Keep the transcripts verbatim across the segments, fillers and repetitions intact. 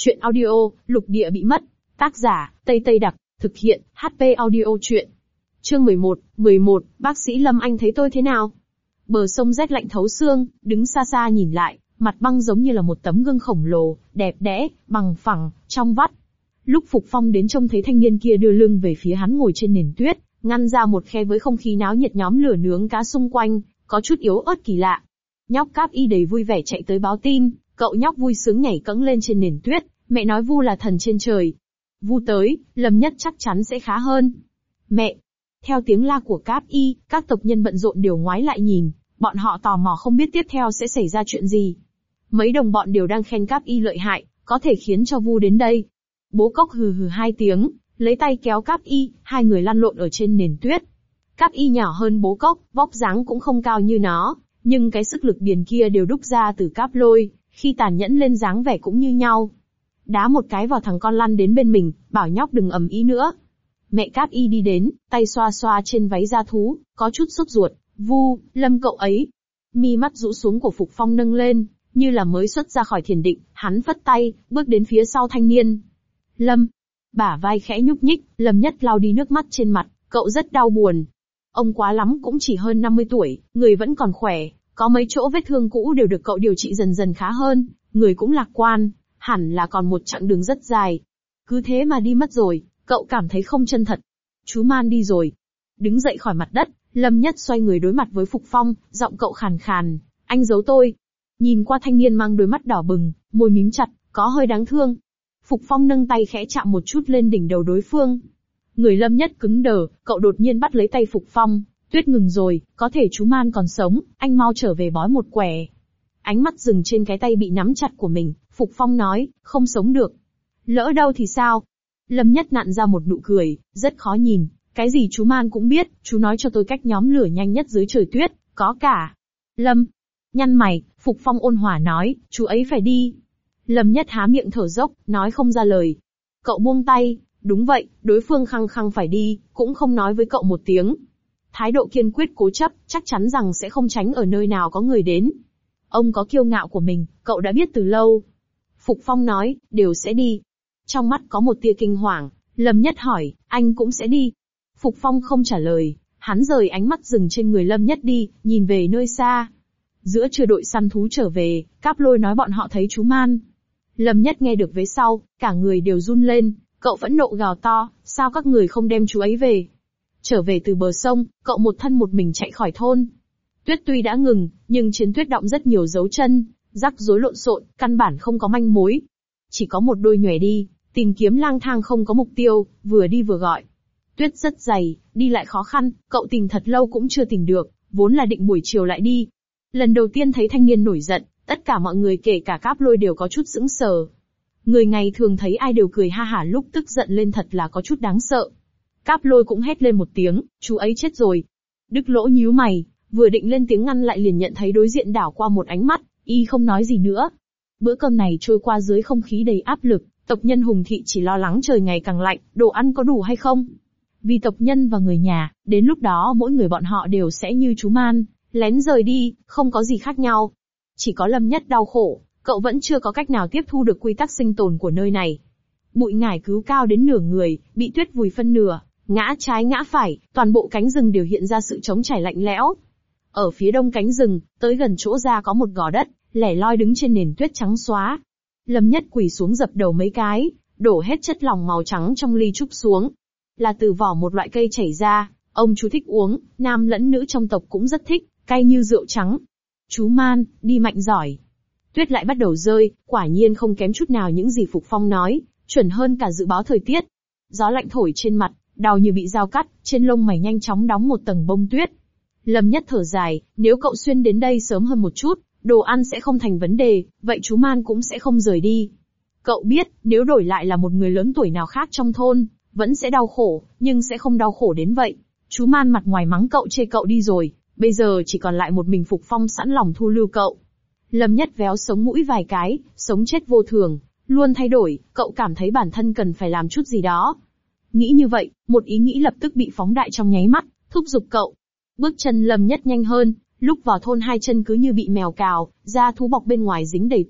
Chuyện audio, Lục Địa bị mất. Tác giả, Tây Tây Đặc, thực hiện, hát pê Audio truyện. Chương mười một, mười một, bác sĩ Lâm anh thấy tôi thế nào? Bờ sông rét lạnh thấu xương, đứng xa xa nhìn lại, mặt băng giống như là một tấm gương khổng lồ, đẹp đẽ, bằng phẳng, trong vắt. Lúc Phục Phong đến trông thấy thanh niên kia đưa lưng về phía hắn ngồi trên nền tuyết, ngăn ra một khe với không khí náo nhiệt nhóm lửa nướng cá xung quanh, có chút yếu ớt kỳ lạ. Nhóc Cáp Y đầy vui vẻ chạy tới báo tin, cậu nhóc vui sướng nhảy cẫng lên trên nền tuyết, mẹ nói Vu là thần trên trời. Vu tới, Lâm Nhất chắc chắn sẽ khá hơn. Mẹ! Theo tiếng la của Cáp Y, các tộc nhân bận rộn đều ngoái lại nhìn, bọn họ tò mò không biết tiếp theo sẽ xảy ra chuyện gì. Mấy đồng bọn đều đang khen Cáp Y lợi hại, có thể khiến cho Vu đến đây. Bố Cốc hừ hừ hai tiếng, lấy tay kéo Cáp Y, hai người lăn lộn ở trên nền tuyết. Cáp Y nhỏ hơn Bố Cốc, vóc dáng cũng không cao như nó, nhưng cái sức lực điền kia đều đúc ra từ Cáp Lôi, khi tàn nhẫn lên dáng vẻ cũng như nhau. Đá một cái vào thằng con lăn đến bên mình, bảo nhóc đừng ầm ĩ nữa. Mẹ Cáp Y đi đến, tay xoa xoa trên váy da thú, có chút sốt ruột. Vu, Lâm cậu ấy. Mi mắt rũ xuống của Phục Phong nâng lên, như là mới xuất ra khỏi thiền định, hắn phất tay, bước đến phía sau thanh niên. Lâm. Bả vai khẽ nhúc nhích, Lâm Nhất lau đi nước mắt trên mặt, cậu rất đau buồn. Ông quá lắm cũng chỉ hơn năm mươi tuổi, người vẫn còn khỏe, có mấy chỗ vết thương cũ đều được cậu điều trị dần dần khá hơn, người cũng lạc quan, hẳn là còn một chặng đường rất dài. Cứ thế mà đi mất rồi, cậu cảm thấy không chân thật. Chú Man đi rồi. Đứng dậy khỏi mặt đất, Lâm Nhất xoay người đối mặt với Phục Phong, giọng cậu khàn khàn, anh giấu tôi. Nhìn qua thanh niên mang đôi mắt đỏ bừng, môi mím chặt, có hơi đáng thương. Phục Phong nâng tay khẽ chạm một chút lên đỉnh đầu đối phương. Người Lâm Nhất cứng đờ, cậu đột nhiên bắt lấy tay Phục Phong, tuyết ngừng rồi, có thể chú Man còn sống, anh mau trở về bói một quẻ. Ánh mắt dừng trên cái tay bị nắm chặt của mình, Phục Phong nói, không sống được. Lỡ đâu thì sao? Lâm Nhất nặn ra một nụ cười, rất khó nhìn, cái gì chú Man cũng biết, chú nói cho tôi cách nhóm lửa nhanh nhất dưới trời tuyết, có cả. Lâm. Nhăn mày, Phục Phong ôn hòa nói, chú ấy phải đi. Lâm Nhất há miệng thở dốc, nói không ra lời. Cậu buông tay, đúng vậy, đối phương khăng khăng phải đi, cũng không nói với cậu một tiếng. Thái độ kiên quyết cố chấp, chắc chắn rằng sẽ không tránh ở nơi nào có người đến. Ông có kiêu ngạo của mình, cậu đã biết từ lâu. Phục Phong nói, đều sẽ đi. Trong mắt có một tia kinh hoàng, Lâm Nhất hỏi, anh cũng sẽ đi. Phục Phong không trả lời, hắn rời ánh mắt dừng trên người Lâm Nhất đi, nhìn về nơi xa. Giữa trưa đội săn thú trở về, Cáp Lôi nói bọn họ thấy chú Man. Lâm Nhất nghe được vế sau, cả người đều run lên, cậu phẫn nộ gào to, sao các người không đem chú ấy về? Trở về từ bờ sông, cậu một thân một mình chạy khỏi thôn. Tuyết tuy đã ngừng, nhưng trên tuyết đọng rất nhiều dấu chân, rắc rối lộn xộn, căn bản không có manh mối. Chỉ có một đôi nhòe đi, tìm kiếm lang thang không có mục tiêu, vừa đi vừa gọi. Tuyết rất dày, đi lại khó khăn, cậu tìm thật lâu cũng chưa tìm được, vốn là định buổi chiều lại đi. Lần đầu tiên thấy thanh niên nổi giận, tất cả mọi người kể cả Cáp Lôi đều có chút sững sờ. Người ngày thường thấy ai đều cười ha hả, lúc tức giận lên thật là có chút đáng sợ. Cáp Lôi cũng hét lên một tiếng, chú ấy chết rồi. Đức Lỗ nhíu mày, vừa định lên tiếng ngăn lại liền nhận thấy đối diện đảo qua một ánh mắt, y không nói gì nữa. Bữa cơm này trôi qua dưới không khí đầy áp lực, tộc nhân Hùng Thị chỉ lo lắng trời ngày càng lạnh, đồ ăn có đủ hay không. Vì tộc nhân và người nhà, đến lúc đó mỗi người bọn họ đều sẽ như chú Man, lén rời đi, không có gì khác nhau. Chỉ có Lâm Nhất đau khổ, cậu vẫn chưa có cách nào tiếp thu được quy tắc sinh tồn của nơi này. Bụi ngải cứu cao đến nửa người, bị tuyết vùi phân nửa, ngã trái ngã phải, toàn bộ cánh rừng đều hiện ra sự trống trải lạnh lẽo. Ở phía đông cánh rừng, tới gần chỗ ra có một gò đất, lẻ loi đứng trên nền tuyết trắng xóa. Lâm Nhất quỳ xuống dập đầu mấy cái, đổ hết chất lỏng màu trắng trong ly trúc xuống. Là từ vỏ một loại cây chảy ra, ông chú thích uống, nam lẫn nữ trong tộc cũng rất thích, cay như rượu trắng. Chú Man, đi mạnh giỏi. Tuyết lại bắt đầu rơi, quả nhiên không kém chút nào những gì Phục Phong nói, chuẩn hơn cả dự báo thời tiết. Gió lạnh thổi trên mặt, đau như bị dao cắt, trên lông mày nhanh chóng đóng một tầng bông tuyết. Lâm Nhất thở dài, nếu cậu xuyên đến đây sớm hơn một chút, đồ ăn sẽ không thành vấn đề, vậy chú Man cũng sẽ không rời đi. Cậu biết, nếu đổi lại là một người lớn tuổi nào khác trong thôn, vẫn sẽ đau khổ, nhưng sẽ không đau khổ đến vậy. Chú Man mặt ngoài mắng cậu chê cậu đi rồi, bây giờ chỉ còn lại một mình Phục Phong sẵn lòng thu lưu cậu. Lâm Nhất véo sống mũi vài cái, sống chết vô thường, luôn thay đổi, cậu cảm thấy bản thân cần phải làm chút gì đó. Nghĩ như vậy, một ý nghĩ lập tức bị phóng đại trong nháy mắt, thúc giục cậu. Bước chân Lâm Nhất nhanh hơn, lúc vào thôn hai chân cứ như bị mèo cào, da thú bọc bên ngoài dính đầy tuyết,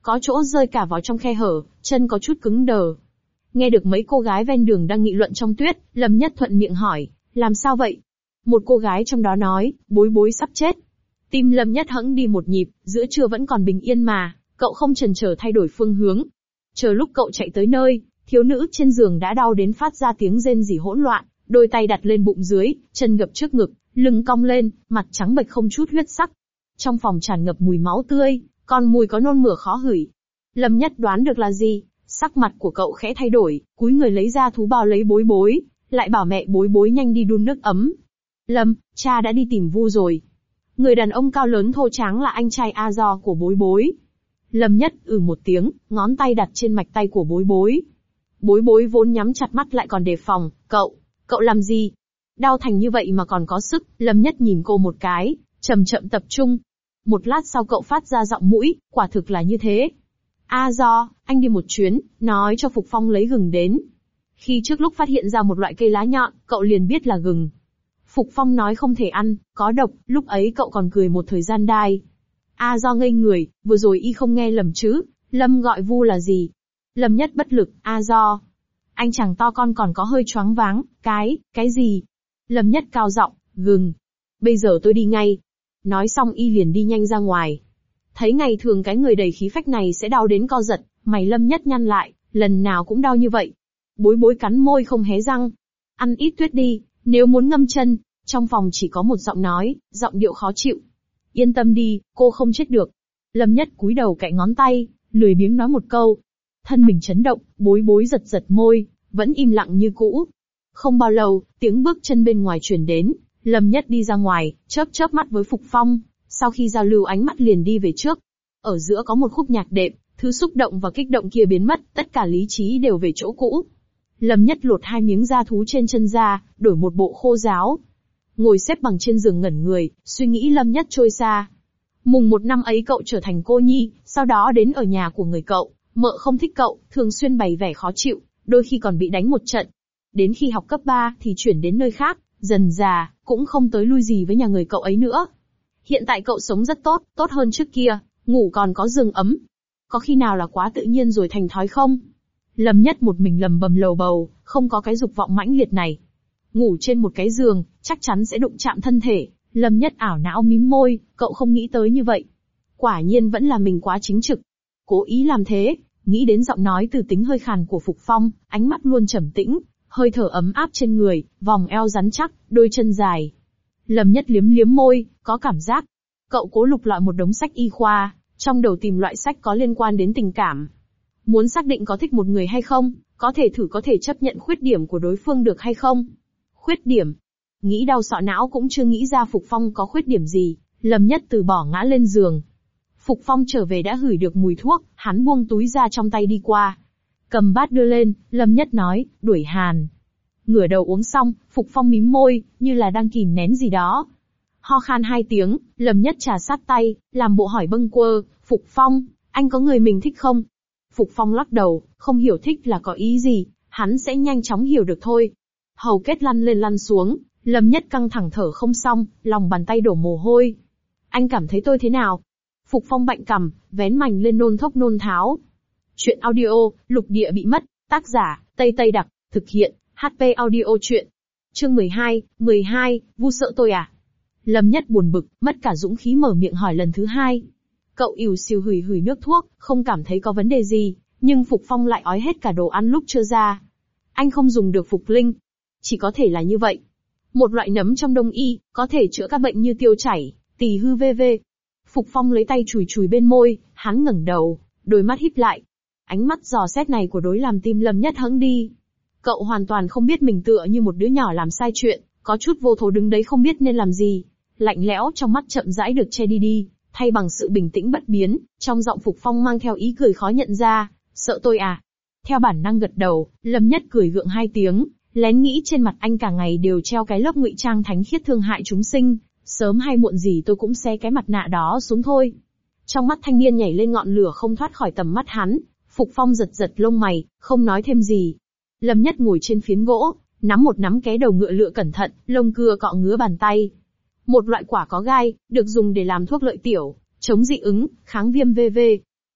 có chỗ rơi cả vào trong khe hở, chân có chút cứng đờ. Nghe được mấy cô gái ven đường đang nghị luận trong tuyết, Lâm Nhất thuận miệng hỏi, làm sao vậy? Một cô gái trong đó nói, bối bối sắp chết. Tim Lâm Nhất hẫng đi một nhịp, giữa trưa vẫn còn bình yên mà, cậu không chần chờ thay đổi phương hướng. Chờ lúc cậu chạy tới nơi, thiếu nữ trên giường đã đau đến phát ra tiếng rên rỉ hỗn loạn, đôi tay đặt lên bụng dưới, chân gập trước ngực, lưng cong lên, mặt trắng bệch không chút huyết sắc. Trong phòng tràn ngập mùi máu tươi, còn mùi có nôn mửa khó ngửi. Lâm Nhất đoán được là gì, sắc mặt của cậu khẽ thay đổi, cúi người lấy ra thú bao lấy bối bối, lại bảo mẹ bối bối nhanh đi đun nước ấm. Lâm, cha đã đi tìm Vu rồi. Người đàn ông cao lớn thô tráng là anh trai A Do của bối bối. Lâm Nhất ừ một tiếng, ngón tay đặt trên mạch tay của bối bối. Bối bối vốn nhắm chặt mắt lại còn đề phòng, cậu, cậu làm gì? Đau thành như vậy mà còn có sức, Lâm Nhất nhìn cô một cái, chậm chậm tập trung. Một lát sau cậu phát ra giọng mũi, quả thực là như thế. A Do, anh đi một chuyến, nói cho Phục Phong lấy gừng đến. Khi trước lúc phát hiện ra một loại cây lá nhọn, cậu liền biết là gừng. Phục Phong nói không thể ăn, có độc, lúc ấy cậu còn cười một thời gian đai. A Do ngây người, vừa rồi y không nghe lầm chứ, Lâm gọi Vu là gì? Lâm Nhất bất lực, A Do. Anh chàng to con còn có hơi choáng váng, cái, cái gì? Lâm Nhất cao giọng, gừng. Bây giờ tôi đi ngay. Nói xong y liền đi nhanh ra ngoài. Thấy ngày thường cái người đầy khí phách này sẽ đau đến co giật, mày Lâm Nhất nhăn lại, lần nào cũng đau như vậy. Bối bối cắn môi không hé răng. Ăn ít tuyết đi, nếu muốn ngâm chân. Trong phòng chỉ có một giọng nói, giọng điệu khó chịu. Yên tâm đi, cô không chết được. Lâm Nhất cúi đầu cạnh ngón tay, lười biếng nói một câu. Thân mình chấn động, bối bối giật giật môi, vẫn im lặng như cũ. Không bao lâu, tiếng bước chân bên ngoài truyền đến, Lâm Nhất đi ra ngoài, chớp chớp mắt với Phục Phong, sau khi giao lưu ánh mắt liền đi về trước. Ở giữa có một khúc nhạc đệm, thứ xúc động và kích động kia biến mất, tất cả lý trí đều về chỗ cũ. Lâm Nhất lột hai miếng da thú trên chân ra, đổi một bộ khô ráo. Ngồi xếp bằng trên giường ngẩn người, suy nghĩ Lâm Nhất trôi xa. Mùng một năm ấy cậu trở thành cô nhi, sau đó đến ở nhà của người cậu, mợ không thích cậu, thường xuyên bày vẻ khó chịu, đôi khi còn bị đánh một trận. Đến khi học cấp ba thì chuyển đến nơi khác, dần già, cũng không tới lui gì với nhà người cậu ấy nữa. Hiện tại cậu sống rất tốt, tốt hơn trước kia, ngủ còn có giường ấm. Có khi nào là quá tự nhiên rồi thành thói không? Lâm Nhất một mình lầm bầm lầu bầu, không có cái dục vọng mãnh liệt này. Ngủ trên một cái giường, chắc chắn sẽ đụng chạm thân thể. Lâm Nhất ảo não mím môi, cậu không nghĩ tới như vậy. Quả nhiên vẫn là mình quá chính trực. Cố ý làm thế, nghĩ đến giọng nói từ tính hơi khàn của Phục Phong, ánh mắt luôn trầm tĩnh, hơi thở ấm áp trên người, vòng eo rắn chắc, đôi chân dài. Lâm Nhất liếm liếm môi, có cảm giác. Cậu cố lục lọi một đống sách y khoa, trong đầu tìm loại sách có liên quan đến tình cảm. Muốn xác định có thích một người hay không, có thể thử có thể chấp nhận khuyết điểm của đối phương được hay không. Khuyết điểm. Nghĩ đau sọ não cũng chưa nghĩ ra Phục Phong có khuyết điểm gì, Lâm Nhất từ bỏ ngã lên giường. Phục Phong trở về đã ngửi được mùi thuốc, hắn buông túi ra trong tay đi qua. Cầm bát đưa lên, Lâm Nhất nói, đuổi hàn. Ngửa đầu uống xong, Phục Phong mím môi, như là đang kìm nén gì đó. Ho khan hai tiếng, Lâm Nhất trà sát tay, làm bộ hỏi bâng quơ, Phục Phong, anh có người mình thích không? Phục Phong lắc đầu, không hiểu thích là có ý gì, hắn sẽ nhanh chóng hiểu được thôi. Hầu kết lăn lên lăn xuống, Lâm Nhất căng thẳng thở không xong, lòng bàn tay đổ mồ hôi. Anh cảm thấy tôi thế nào? Phục Phong bạnh cằm, vén mành lên nôn thốc nôn tháo. Chuyện audio, lục địa bị mất, tác giả, Tây Tây Đặc, thực hiện, hát pê Audio Chuyện. Chương mười hai, mười hai, Vu sợ tôi à? Lâm Nhất buồn bực, mất cả dũng khí mở miệng hỏi lần thứ hai. Cậu ỉu xìu hửi hửi nước thuốc, không cảm thấy có vấn đề gì, nhưng Phục Phong lại ói hết cả đồ ăn lúc chưa ra. Anh không dùng được Phục Linh. Chỉ có thể là như vậy. Một loại nấm trong đông y, có thể chữa các bệnh như tiêu chảy, tỳ hư vân vân. Phục Phong lấy tay chùi chùi bên môi, hắn ngẩng đầu, đôi mắt híp lại. Ánh mắt dò xét này của đối làm tim Lâm Nhất hững đi. Cậu hoàn toàn không biết mình tựa như một đứa nhỏ làm sai chuyện, có chút vô thố đứng đấy không biết nên làm gì. Lạnh lẽo trong mắt chậm rãi được che đi đi, thay bằng sự bình tĩnh bất biến, trong giọng Phục Phong mang theo ý cười khó nhận ra, sợ tôi à? Theo bản năng gật đầu, Lâm Nhất cười gượng hai tiếng, lén nghĩ trên mặt anh cả ngày đều treo cái lớp ngụy trang thánh khiết thương hại chúng sinh, sớm hay muộn gì tôi cũng xé cái mặt nạ đó xuống thôi. Trong mắt thanh niên nhảy lên ngọn lửa không thoát khỏi tầm mắt hắn, Phục Phong giật giật lông mày, không nói thêm gì. Lâm Nhất ngồi trên phiến gỗ, nắm một nắm ké đầu ngựa lựa cẩn thận, lông cưa cọ ngứa bàn tay. Một loại quả có gai, được dùng để làm thuốc lợi tiểu, chống dị ứng, kháng viêm vân vân.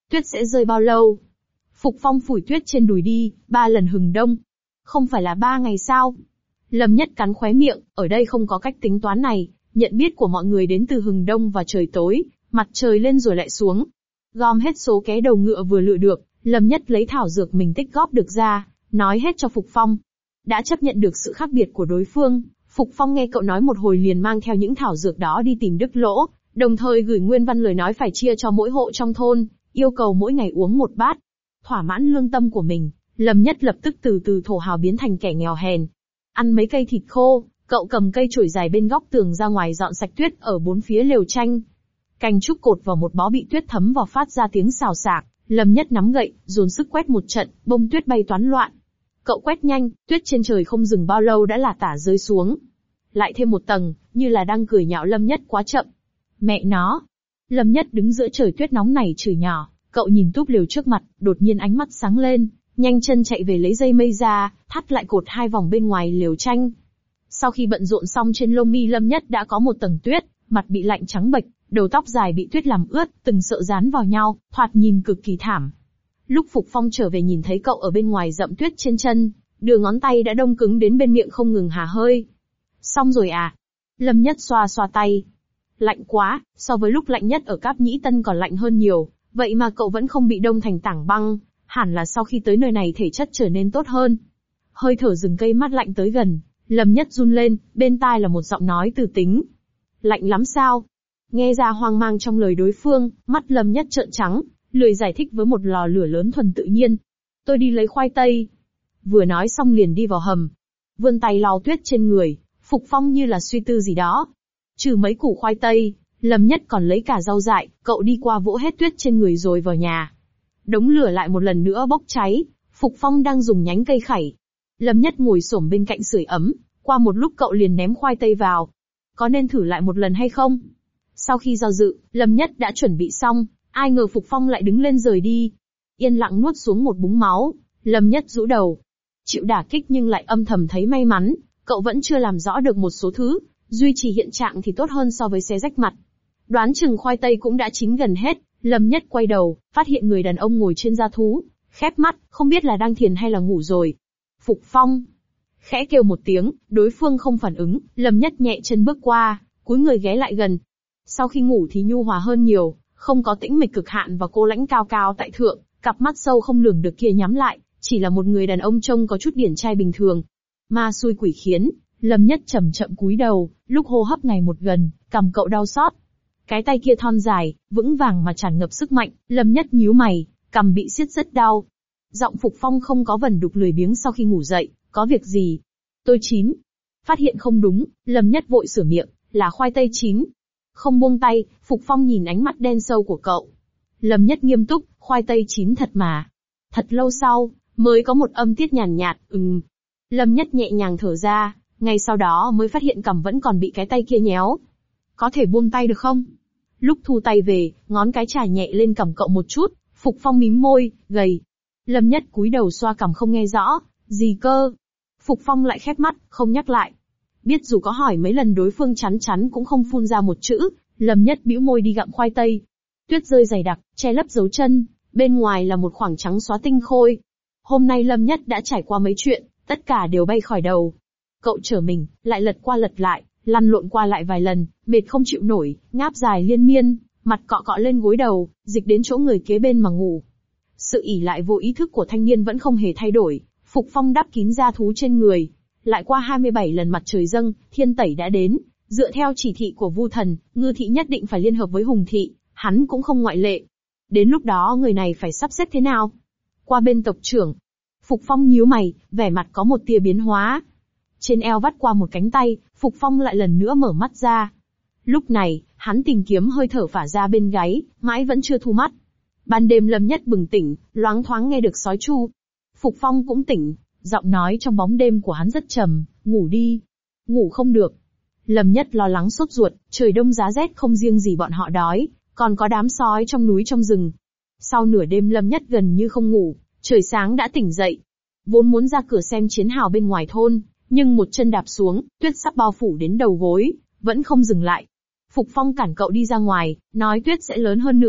Tuyết sẽ rơi bao lâu? Phục Phong phủi tuyết trên đùi đi, ba lần hừng đông. Không phải là ba ngày sao? Lâm Nhất cắn khóe miệng, ở đây không có cách tính toán này, nhận biết của mọi người đến từ hừng đông và trời tối, mặt trời lên rồi lại xuống. Gom hết số ké đầu ngựa vừa lựa được, Lâm Nhất lấy thảo dược mình tích góp được ra, nói hết cho Phục Phong. Đã chấp nhận được sự khác biệt của đối phương, Phục Phong nghe cậu nói một hồi liền mang theo những thảo dược đó đi tìm Đức Lỗ, đồng thời gửi nguyên văn lời nói phải chia cho mỗi hộ trong thôn, yêu cầu mỗi ngày uống một bát. Thỏa mãn lương tâm của mình, Lâm Nhất lập tức từ từ thổ hào biến thành kẻ nghèo hèn. Ăn mấy cây thịt khô, cậu cầm cây chổi dài bên góc tường ra ngoài dọn sạch tuyết ở bốn phía lều tranh. Cành trúc cột vào một bó bị tuyết thấm vào phát ra tiếng xào xạc, Lâm Nhất nắm gậy, dồn sức quét một trận, bông tuyết bay toán loạn. Cậu quét nhanh, tuyết trên trời không dừng bao lâu đã là tả rơi xuống. Lại thêm một tầng, như là đang cười nhạo Lâm Nhất quá chậm. Mẹ nó! Lâm Nhất đứng giữa trời tuyết nóng này chửi nhỏ, cậu nhìn túp lều trước mặt, đột nhiên ánh mắt sáng lên, nhanh chân chạy về lấy dây mây ra, thắt lại cột hai vòng bên ngoài lều tranh. Sau khi bận rộn xong trên lông mi Lâm Nhất đã có một tầng tuyết, mặt bị lạnh trắng bệch, đầu tóc dài bị tuyết làm ướt, từng sợi dán vào nhau, thoạt nhìn cực kỳ thảm. Lúc Phục Phong trở về nhìn thấy cậu ở bên ngoài dậm tuyết trên chân, đường ngón tay đã đông cứng đến bên miệng không ngừng hà hơi. Xong rồi à? Lâm Nhất xoa xoa tay. Lạnh quá, so với lúc lạnh nhất ở Cáp Nhĩ Tân còn lạnh hơn nhiều, vậy mà cậu vẫn không bị đông thành tảng băng, hẳn là sau khi tới nơi này thể chất trở nên tốt hơn. Hơi thở rừng cây mát lạnh tới gần, Lâm Nhất run lên, bên tai là một giọng nói từ tính. Lạnh lắm sao? Nghe ra hoang mang trong lời đối phương, mắt Lâm Nhất trợn trắng, lười giải thích với một lò lửa lớn thuần tự nhiên. Tôi đi lấy khoai tây. Vừa nói xong liền đi vào hầm. Vươn tay lau tuyết trên người, Phục Phong như là suy tư gì đó. Trừ mấy củ khoai tây, Lâm Nhất còn lấy cả rau dại, cậu đi qua vỗ hết tuyết trên người rồi vào nhà. Đống lửa lại một lần nữa bốc cháy, Phục Phong đang dùng nhánh cây khẩy. Lâm Nhất ngồi xổm bên cạnh sưởi ấm, qua một lúc cậu liền ném khoai tây vào. Có nên thử lại một lần hay không? Sau khi do dự, Lâm Nhất đã chuẩn bị xong, ai ngờ Phục Phong lại đứng lên rời đi. Yên lặng nuốt xuống một búng máu, Lâm Nhất rũ đầu. Chịu đả kích nhưng lại âm thầm thấy may mắn, cậu vẫn chưa làm rõ được một số thứ, duy trì hiện trạng thì tốt hơn so với xé rách mặt. Đoán chừng khoai tây cũng đã chín gần hết, Lâm Nhất quay đầu, phát hiện người đàn ông ngồi trên da thú, khép mắt, không biết là đang thiền hay là ngủ rồi. Phục Phong. Khẽ kêu một tiếng, đối phương không phản ứng, Lâm Nhất nhẹ chân bước qua, cúi người ghé lại gần. Sau khi ngủ thì nhu hòa hơn nhiều, không có tĩnh mịch cực hạn và cô lãnh cao cao tại thượng, cặp mắt sâu không lường được kia nhắm lại, chỉ là một người đàn ông trông có chút điển trai bình thường. Ma xui quỷ khiến, Lâm Nhất chậm chậm cúi đầu, lúc hô hấp ngày một gần, cằm cậu đau xót. Cái tay kia thon dài, vững vàng mà tràn ngập sức mạnh, Lâm Nhất nhíu mày, cằm bị siết rất đau. Giọng Phục Phong không có vẩn đục lười biếng sau khi ngủ dậy, có việc gì? Tôi chín. Phát hiện không đúng, Lâm Nhất vội sửa miệng, là khoai tây chín. Không buông tay, Phục Phong nhìn ánh mắt đen sâu của cậu. Lâm Nhất nghiêm túc, khoai tây chín thật mà. Thật lâu sau, mới có một âm tiết nhàn nhạt, ừm. Lâm Nhất nhẹ nhàng thở ra, ngay sau đó mới phát hiện cằm vẫn còn bị cái tay kia nhéo. Có thể buông tay được không? Lúc thu tay về, ngón cái chà nhẹ lên cằm cậu một chút, Phục Phong mím môi, gầy. Lâm Nhất cúi đầu xoa cằm không nghe rõ, gì cơ? Phục Phong lại khép mắt, không nhắc lại. Biết dù có hỏi mấy lần đối phương chắn chắn cũng không phun ra một chữ, Lâm Nhất bĩu môi đi gặm khoai tây. Tuyết rơi dày đặc, che lấp dấu chân, bên ngoài là một khoảng trắng xóa tinh khôi. Hôm nay Lâm Nhất đã trải qua mấy chuyện, tất cả đều bay khỏi đầu. Cậu trở mình, lại lật qua lật lại, lăn lộn qua lại vài lần, mệt không chịu nổi, ngáp dài liên miên, mặt cọ cọ lên gối đầu, dịch đến chỗ người kế bên mà ngủ. Sự ỷ lại vô ý thức của thanh niên vẫn không hề thay đổi, Phục Phong đắp kín da thú trên người. Lại qua hai mươi bảy lần mặt trời dâng, thiên tẩy đã đến, dựa theo chỉ thị của Vu Thần, Ngư Thị nhất định phải liên hợp với Hùng Thị, hắn cũng không ngoại lệ. Đến lúc đó người này phải sắp xếp thế nào? Qua bên tộc trưởng. Phục Phong nhíu mày, vẻ mặt có một tia biến hóa. Trên eo vắt qua một cánh tay, Phục Phong lại lần nữa mở mắt ra. Lúc này, hắn tìm kiếm hơi thở phả ra bên gáy, mãi vẫn chưa thu mắt. Ban đêm Lâm Nhất bừng tỉnh, loáng thoáng nghe được sói tru. Phục Phong cũng tỉnh, giọng nói trong bóng đêm của hắn rất trầm, ngủ đi. Ngủ không được. Lâm Nhất lo lắng sốt ruột, trời đông giá rét không riêng gì bọn họ đói, còn có đám sói trong núi trong rừng. Sau nửa đêm Lâm Nhất gần như không ngủ, trời sáng đã tỉnh dậy. Vốn muốn ra cửa xem chiến hào bên ngoài thôn, nhưng một chân đạp xuống, tuyết sắp bao phủ đến đầu gối, vẫn không dừng lại. Phục Phong cản cậu đi ra ngoài, nói tuyết sẽ lớn hơn nữa,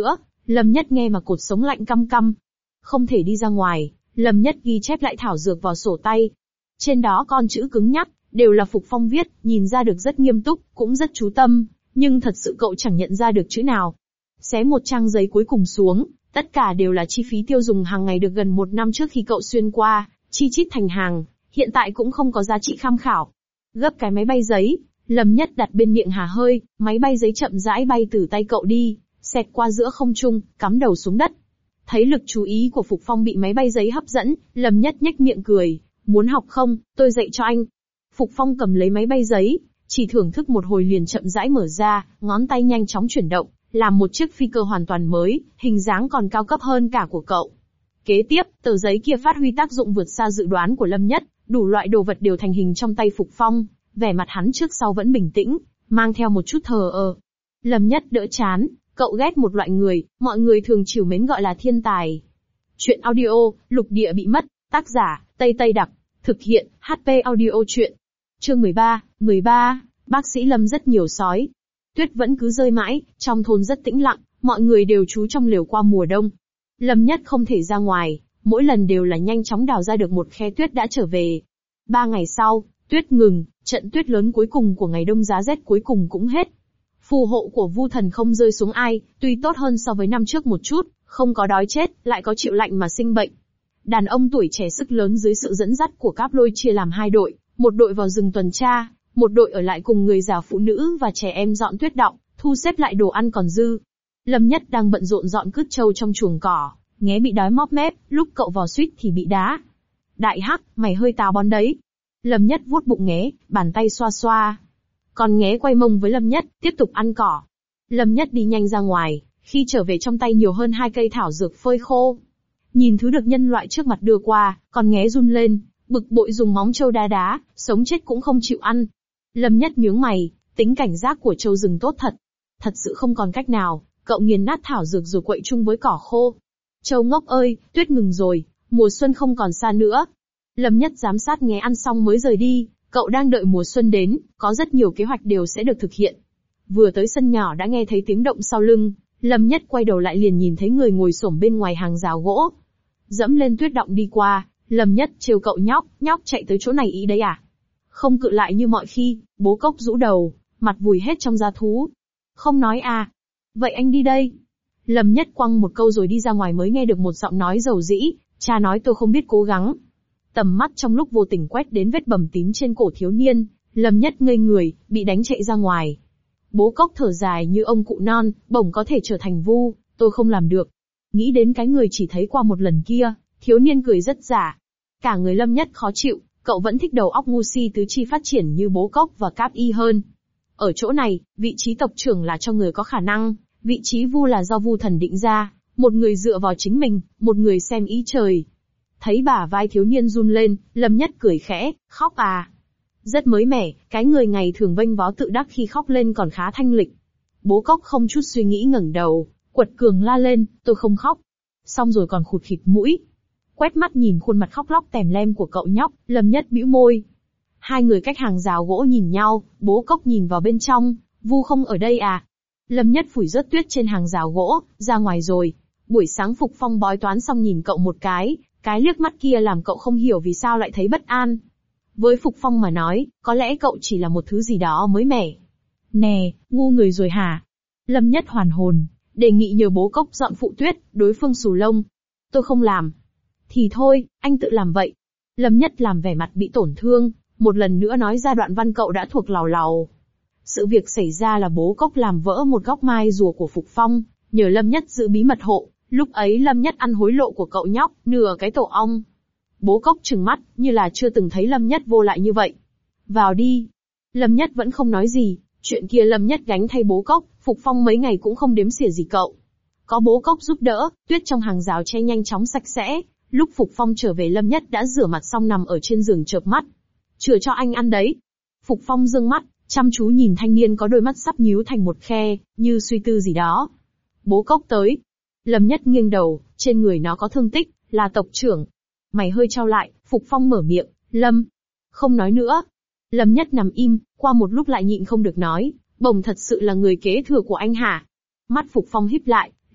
Lâm Nhất nghe mà cột sống lạnh căm căm. Không thể đi ra ngoài, Lâm Nhất ghi chép lại thảo dược vào sổ tay. Trên đó con chữ cứng nhắc, đều là Phục Phong viết, nhìn ra được rất nghiêm túc, cũng rất chú tâm, nhưng thật sự cậu chẳng nhận ra được chữ nào. Xé một trang giấy cuối cùng xuống, tất cả đều là chi phí tiêu dùng hàng ngày được gần một năm trước khi cậu xuyên qua, chi chít thành hàng, hiện tại cũng không có giá trị tham khảo. Gấp cái máy bay giấy, Lâm Nhất đặt bên miệng hà hơi, máy bay giấy chậm rãi bay từ tay cậu đi, xẹt qua giữa không trung, cắm đầu xuống đất. Thấy lực chú ý của Phục Phong bị máy bay giấy hấp dẫn, Lâm Nhất nhếch miệng cười, muốn học không, tôi dạy cho anh. Phục Phong cầm lấy máy bay giấy, chỉ thưởng thức một hồi liền chậm rãi mở ra, ngón tay nhanh chóng chuyển động, làm một chiếc phi cơ hoàn toàn mới, hình dáng còn cao cấp hơn cả của cậu. Kế tiếp, tờ giấy kia phát huy tác dụng vượt xa dự đoán của Lâm Nhất, đủ loại đồ vật đều thành hình trong tay Phục Phong, vẻ mặt hắn trước sau vẫn bình tĩnh, mang theo một chút thờ ơ. Lâm Nhất đỡ chán, cậu ghét một loại người, mọi người thường trìu mến gọi là thiên tài. Chuyện audio, lục địa bị mất, tác giả, Tây Tây Đặc, thực hiện, hát pê Audio Chuyện. Chương mười ba, mười ba, bác sĩ Lâm rất nhiều sói. Tuyết vẫn cứ rơi mãi, trong thôn rất tĩnh lặng, mọi người đều trú trong lều qua mùa đông. Lâm Nhất không thể ra ngoài, mỗi lần đều là nhanh chóng đào ra được một khe tuyết đã trở về. Ba ngày sau, tuyết ngừng, trận tuyết lớn cuối cùng của ngày đông giá rét cuối cùng cũng hết. Phù hộ của Vu Thần không rơi xuống ai, tuy tốt hơn so với năm trước một chút, không có đói chết, lại có chịu lạnh mà sinh bệnh. Đàn ông tuổi trẻ sức lớn dưới sự dẫn dắt của Cáp Lôi chia làm hai đội, một đội vào rừng tuần tra, một đội ở lại cùng người già phụ nữ và trẻ em dọn tuyết đọng, thu xếp lại đồ ăn còn dư. Lâm Nhất đang bận rộn dọn cứt trâu trong chuồng cỏ, nghé bị đói móp mép, lúc cậu vào suýt thì bị đá. Đại Hắc, mày hơi táo bón đấy. Lâm Nhất vuốt bụng nghé, bàn tay xoa xoa. Còn nghé quay mông với Lâm Nhất, tiếp tục ăn cỏ. Lâm Nhất đi nhanh ra ngoài, khi trở về trong tay nhiều hơn hai cây thảo dược phơi khô. Nhìn thứ được nhân loại trước mặt đưa qua, còn nghé run lên, bực bội dùng móng trâu đá đá, sống chết cũng không chịu ăn. Lâm Nhất nhướng mày, tính cảnh giác của trâu rừng tốt thật. Thật sự không còn cách nào, cậu nghiền nát thảo dược rồi quậy chung với cỏ khô. Trâu ngốc ơi, tuyết ngừng rồi, mùa xuân không còn xa nữa. Lâm Nhất giám sát nghé ăn xong mới rời đi, cậu đang đợi mùa xuân đến, có rất nhiều kế hoạch đều sẽ được thực hiện. Vừa tới sân nhỏ đã nghe thấy tiếng động sau lưng, Lâm Nhất quay đầu lại liền nhìn thấy người ngồi xổm bên ngoài hàng rào gỗ. Dẫm lên tuyết đọng đi qua, Lâm Nhất trêu cậu nhóc, nhóc chạy tới chỗ này ý đấy à? Không cự lại như mọi khi, bố cốc rũ đầu, mặt vùi hết trong da thú. Không nói à? Vậy anh đi đây. Lâm Nhất quăng một câu rồi đi ra ngoài mới nghe được một giọng nói dầu dĩ, cha nói tôi không biết cố gắng. Tầm mắt trong lúc vô tình quét đến vết bầm tím trên cổ thiếu niên, Lâm Nhất ngây người, bị đánh chạy ra ngoài. Bố cốc thở dài như ông cụ non, bổng có thể trở thành Vu, tôi không làm được. Nghĩ đến cái người chỉ thấy qua một lần kia, thiếu niên cười rất giả. Cả người Lâm Nhất khó chịu, cậu vẫn thích đầu óc ngu si tứ chi phát triển như bố cốc và Cáp Y hơn. Ở chỗ này, vị trí tộc trưởng là cho người có khả năng, vị trí Vu là do Vu Thần định ra, một người dựa vào chính mình, một người xem ý trời. Thấy bả vai thiếu niên run lên, Lâm Nhất cười khẽ, khóc à? Rất mới mẻ, cái người ngày thường vênh vó tự đắc khi khóc lên còn khá thanh lịch. Bố cốc không chút suy nghĩ ngẩng đầu, quật cường la lên, tôi không khóc. Xong rồi còn khụt khịt mũi. Quét mắt nhìn khuôn mặt khóc lóc tèm lem của cậu nhóc, Lâm Nhất bĩu môi. Hai người cách hàng rào gỗ nhìn nhau, bố cốc nhìn vào bên trong, Vu không ở đây à? Lâm Nhất phủi rớt tuyết trên hàng rào gỗ, ra ngoài rồi. Buổi sáng Phục Phong bói toán xong nhìn cậu một cái, cái liếc mắt kia làm cậu không hiểu vì sao lại thấy bất an. Với Phục Phong mà nói, có lẽ cậu chỉ là một thứ gì đó mới mẻ. Nè, ngu người rồi hả? Lâm Nhất hoàn hồn, đề nghị nhờ bố cốc dọn phụ tuyết, đối phương xù lông. Tôi không làm. Thì thôi, anh tự làm vậy. Lâm Nhất làm vẻ mặt bị tổn thương, một lần nữa nói ra đoạn văn cậu đã thuộc lào lào. Sự việc xảy ra là bố cốc làm vỡ một góc mai rùa của Phục Phong, nhờ Lâm Nhất giữ bí mật hộ, lúc ấy Lâm Nhất ăn hối lộ của cậu nhóc, nửa cái tổ ong. Bố cốc trừng mắt, như là chưa từng thấy Lâm Nhất vô lại như vậy. Vào đi. Lâm Nhất vẫn không nói gì, chuyện kia Lâm Nhất gánh thay bố cốc, Phục Phong mấy ngày cũng không đếm xỉa gì cậu. Có bố cốc giúp đỡ, tuyết trong hàng rào che nhanh chóng sạch sẽ, lúc Phục Phong trở về Lâm Nhất đã rửa mặt xong nằm ở trên giường chợp mắt. Chừa cho anh ăn đấy. Phục Phong dương mắt, chăm chú nhìn thanh niên có đôi mắt sắp nhíu thành một khe, như suy tư gì đó. Bố cốc tới. Lâm Nhất nghiêng đầu, trên người nó có thương tích, là tộc trưởng. Mày hơi trao lại, Phục Phong mở miệng, Lâm. Không nói nữa. Lâm Nhất nằm im, qua một lúc lại nhịn không được nói, bổng thật sự là người kế thừa của anh hả? Mắt Phục Phong híp lại,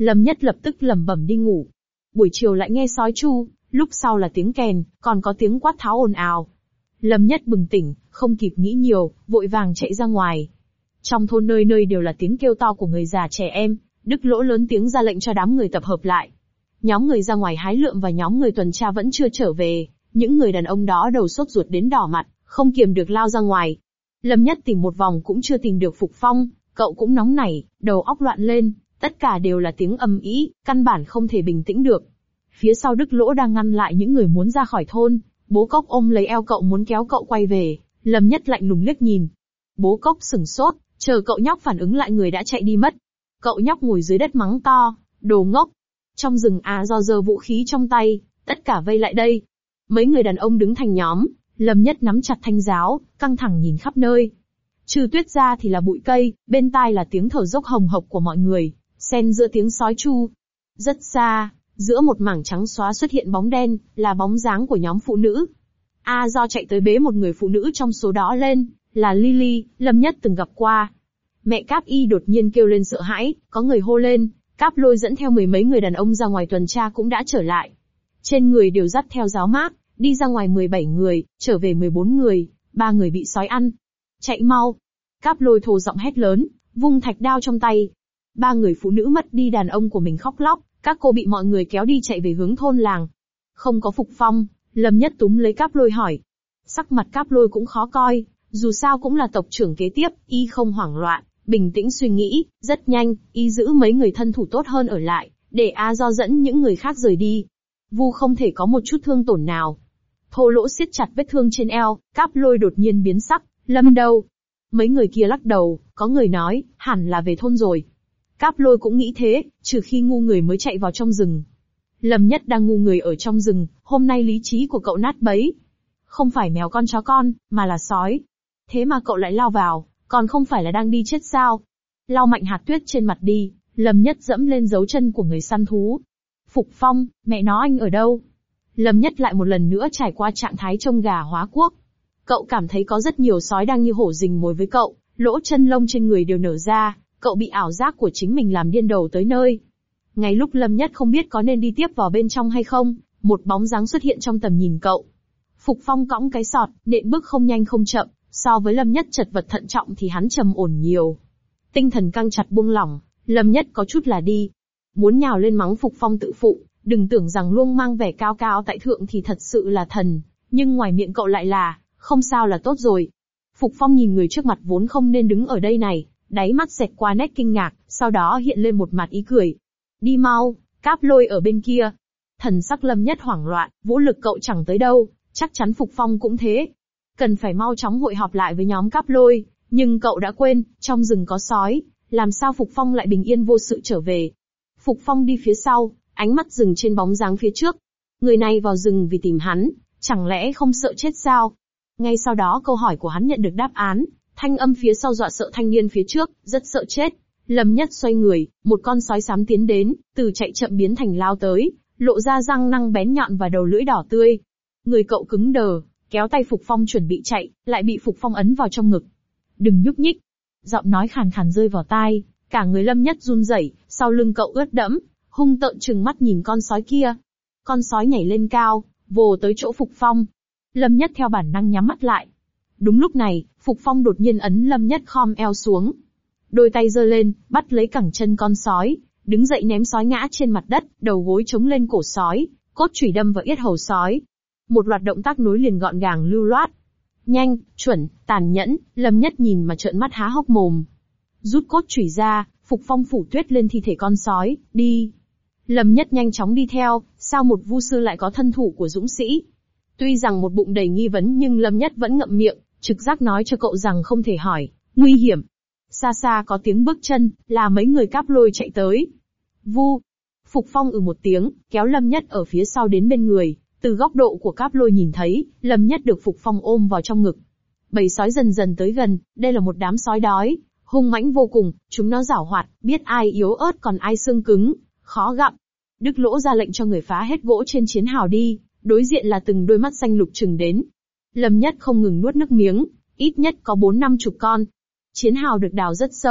Lâm Nhất lập tức lẩm bẩm đi ngủ. Buổi chiều lại nghe sói chu, lúc sau là tiếng kèn, còn có tiếng quát tháo ồn ào. Lâm Nhất bừng tỉnh, không kịp nghĩ nhiều, vội vàng chạy ra ngoài. Trong thôn nơi nơi đều là tiếng kêu to của người già trẻ em, Đức Lỗ lớn tiếng ra lệnh cho đám người tập hợp lại. Nhóm người ra ngoài hái lượm và nhóm người tuần tra vẫn chưa trở về, những người đàn ông đó đầu sốt ruột đến đỏ mặt, không kiềm được lao ra ngoài. Lâm Nhất tìm một vòng cũng chưa tìm được Phục Phong, cậu cũng nóng nảy, đầu óc loạn lên, tất cả đều là tiếng ầm ĩ, căn bản không thể bình tĩnh được. Phía sau Đức Lỗ đang ngăn lại những người muốn ra khỏi thôn, Bố Cốc ôm lấy eo cậu muốn kéo cậu quay về, Lâm Nhất lạnh lùng liếc nhìn. Bố Cốc sửng sốt, chờ cậu nhóc phản ứng lại người đã chạy đi mất. Cậu nhóc ngồi dưới đất mắng to, đồ ngốc. Trong rừng A Do giơ vũ khí trong tay, tất cả vây lại đây. Mấy người đàn ông đứng thành nhóm, Lâm Nhất nắm chặt thanh giáo, căng thẳng nhìn khắp nơi. Trừ tuyết ra thì là bụi cây, bên tai là tiếng thở dốc hồng hộc của mọi người, xen giữa tiếng sói chu. Rất xa, giữa một mảng trắng xóa xuất hiện bóng đen, là bóng dáng của nhóm phụ nữ. A Do chạy tới bế một người phụ nữ trong số đó lên, là Lily, Lâm Nhất từng gặp qua. Mẹ Cáp Y đột nhiên kêu lên sợ hãi, có người hô lên, Cáp Lôi dẫn theo mười mấy người đàn ông ra ngoài tuần tra cũng đã trở lại. Trên người đều dắt theo giáo mác, đi ra ngoài mười bảy người, trở về mười bốn người, ba người bị sói ăn. Chạy mau! Cáp Lôi thô giọng hét lớn, vung thạch đao trong tay. Ba người phụ nữ mất đi đàn ông của mình khóc lóc, các cô bị mọi người kéo đi chạy về hướng thôn làng. Không có Phục Phong, Lâm Nhất túm lấy Cáp Lôi hỏi. Sắc mặt Cáp Lôi cũng khó coi, dù sao cũng là tộc trưởng kế tiếp, y không hoảng loạn, bình tĩnh suy nghĩ, rất nhanh, y giữ mấy người thân thủ tốt hơn ở lại, để A Do dẫn những người khác rời đi. Vu không thể có một chút thương tổn nào. Thô Lỗ siết chặt vết thương trên eo, Cáp Lôi đột nhiên biến sắc, Lâm đâu? Mấy người kia lắc đầu, có người nói, hẳn là về thôn rồi. Cáp Lôi cũng nghĩ thế, trừ khi ngu người mới chạy vào trong rừng. Lâm Nhất đang ngu người ở trong rừng, hôm nay lý trí của cậu nát bấy. Không phải mèo con chó con, mà là sói. Thế mà cậu lại lao vào, còn không phải là đang đi chết sao? Lau mạnh hạt tuyết trên mặt đi, Lâm Nhất dẫm lên dấu chân của người săn thú. Phục Phong, mẹ nó anh ở đâu? Lâm Nhất lại một lần nữa trải qua trạng thái trông gà hóa quốc. Cậu cảm thấy có rất nhiều sói đang như hổ rình mồi với cậu, lỗ chân lông trên người đều nở ra, cậu bị ảo giác của chính mình làm điên đầu tới nơi. Ngay lúc Lâm Nhất không biết có nên đi tiếp vào bên trong hay không, một bóng dáng xuất hiện trong tầm nhìn cậu. Phục Phong cõng cái sọt, nện bước không nhanh không chậm, so với Lâm Nhất chật vật thận trọng thì hắn trầm ổn nhiều. Tinh thần căng chặt buông lỏng, Lâm Nhất có chút là đi. Muốn nhào lên mắng Phục Phong tự phụ, đừng tưởng rằng luôn mang vẻ cao cao tại thượng thì thật sự là thần, nhưng ngoài miệng cậu lại là, không sao là tốt rồi. Phục Phong nhìn người trước mặt vốn không nên đứng ở đây này, đáy mắt xẹt qua nét kinh ngạc, sau đó hiện lên một mặt ý cười. Đi mau, Cáp Lôi ở bên kia. Thần sắc Lâm Nhất hoảng loạn, vũ lực cậu chẳng tới đâu, chắc chắn Phục Phong cũng thế. Cần phải mau chóng hội họp lại với nhóm Cáp Lôi, nhưng cậu đã quên, trong rừng có sói, làm sao Phục Phong lại bình yên vô sự trở về. Phục Phong đi phía sau, ánh mắt dừng trên bóng dáng phía trước. Người này vào rừng vì tìm hắn, chẳng lẽ không sợ chết sao? Ngay sau đó câu hỏi của hắn nhận được đáp án, thanh âm phía sau dọa sợ thanh niên phía trước, rất sợ chết. Lâm Nhất xoay người, một con sói xám tiến đến, từ chạy chậm biến thành lao tới, lộ ra răng nanh bén nhọn và đầu lưỡi đỏ tươi. Người cậu cứng đờ, kéo tay Phục Phong chuẩn bị chạy, lại bị Phục Phong ấn vào trong ngực. Đừng nhúc nhích. Giọng nói khàn khàn rơi vào tai, cả người Lâm Nhất run rẩy, sau lưng cậu ướt đẫm, hung tợn trừng mắt nhìn con sói kia. Con sói nhảy lên cao, vồ tới chỗ Phục Phong. Lâm Nhất theo bản năng nhắm mắt lại. Đúng lúc này, Phục Phong đột nhiên ấn Lâm Nhất khom eo xuống. Đôi tay giơ lên, bắt lấy cẳng chân con sói, đứng dậy ném sói ngã trên mặt đất, đầu gối chống lên cổ sói, cốt chủy đâm vào yết hầu sói. Một loạt động tác nối liền gọn gàng lưu loát. Nhanh, chuẩn, tàn nhẫn, Lâm Nhất nhìn mà trợn mắt há hốc mồm. Rút cốt chủy ra, Phục Phong phủ tuyết lên thi thể con sói, đi. Lâm Nhất nhanh chóng đi theo, sao một vu sư lại có thân thủ của dũng sĩ? Tuy rằng một bụng đầy nghi vấn nhưng Lâm Nhất vẫn ngậm miệng, trực giác nói cho cậu rằng không thể hỏi, nguy hiểm. Xa xa có tiếng bước chân, là mấy người Cáp Lôi chạy tới. Vu. Phục Phong ừ một tiếng, kéo Lâm Nhất ở phía sau đến bên người, từ góc độ của Cáp Lôi nhìn thấy, Lâm Nhất được Phục Phong ôm vào trong ngực. Bầy sói dần dần tới gần, đây là một đám sói đói, hung mãnh vô cùng, chúng nó giảo hoạt, biết ai yếu ớt còn ai xương cứng, khó gặm. Đức Lỗ ra lệnh cho người phá hết gỗ trên chiến hào đi, đối diện là từng đôi mắt xanh lục trừng đến. Lâm Nhất không ngừng nuốt nước miếng, ít nhất có bốn năm chục con. Chiến hào được đào rất sâu,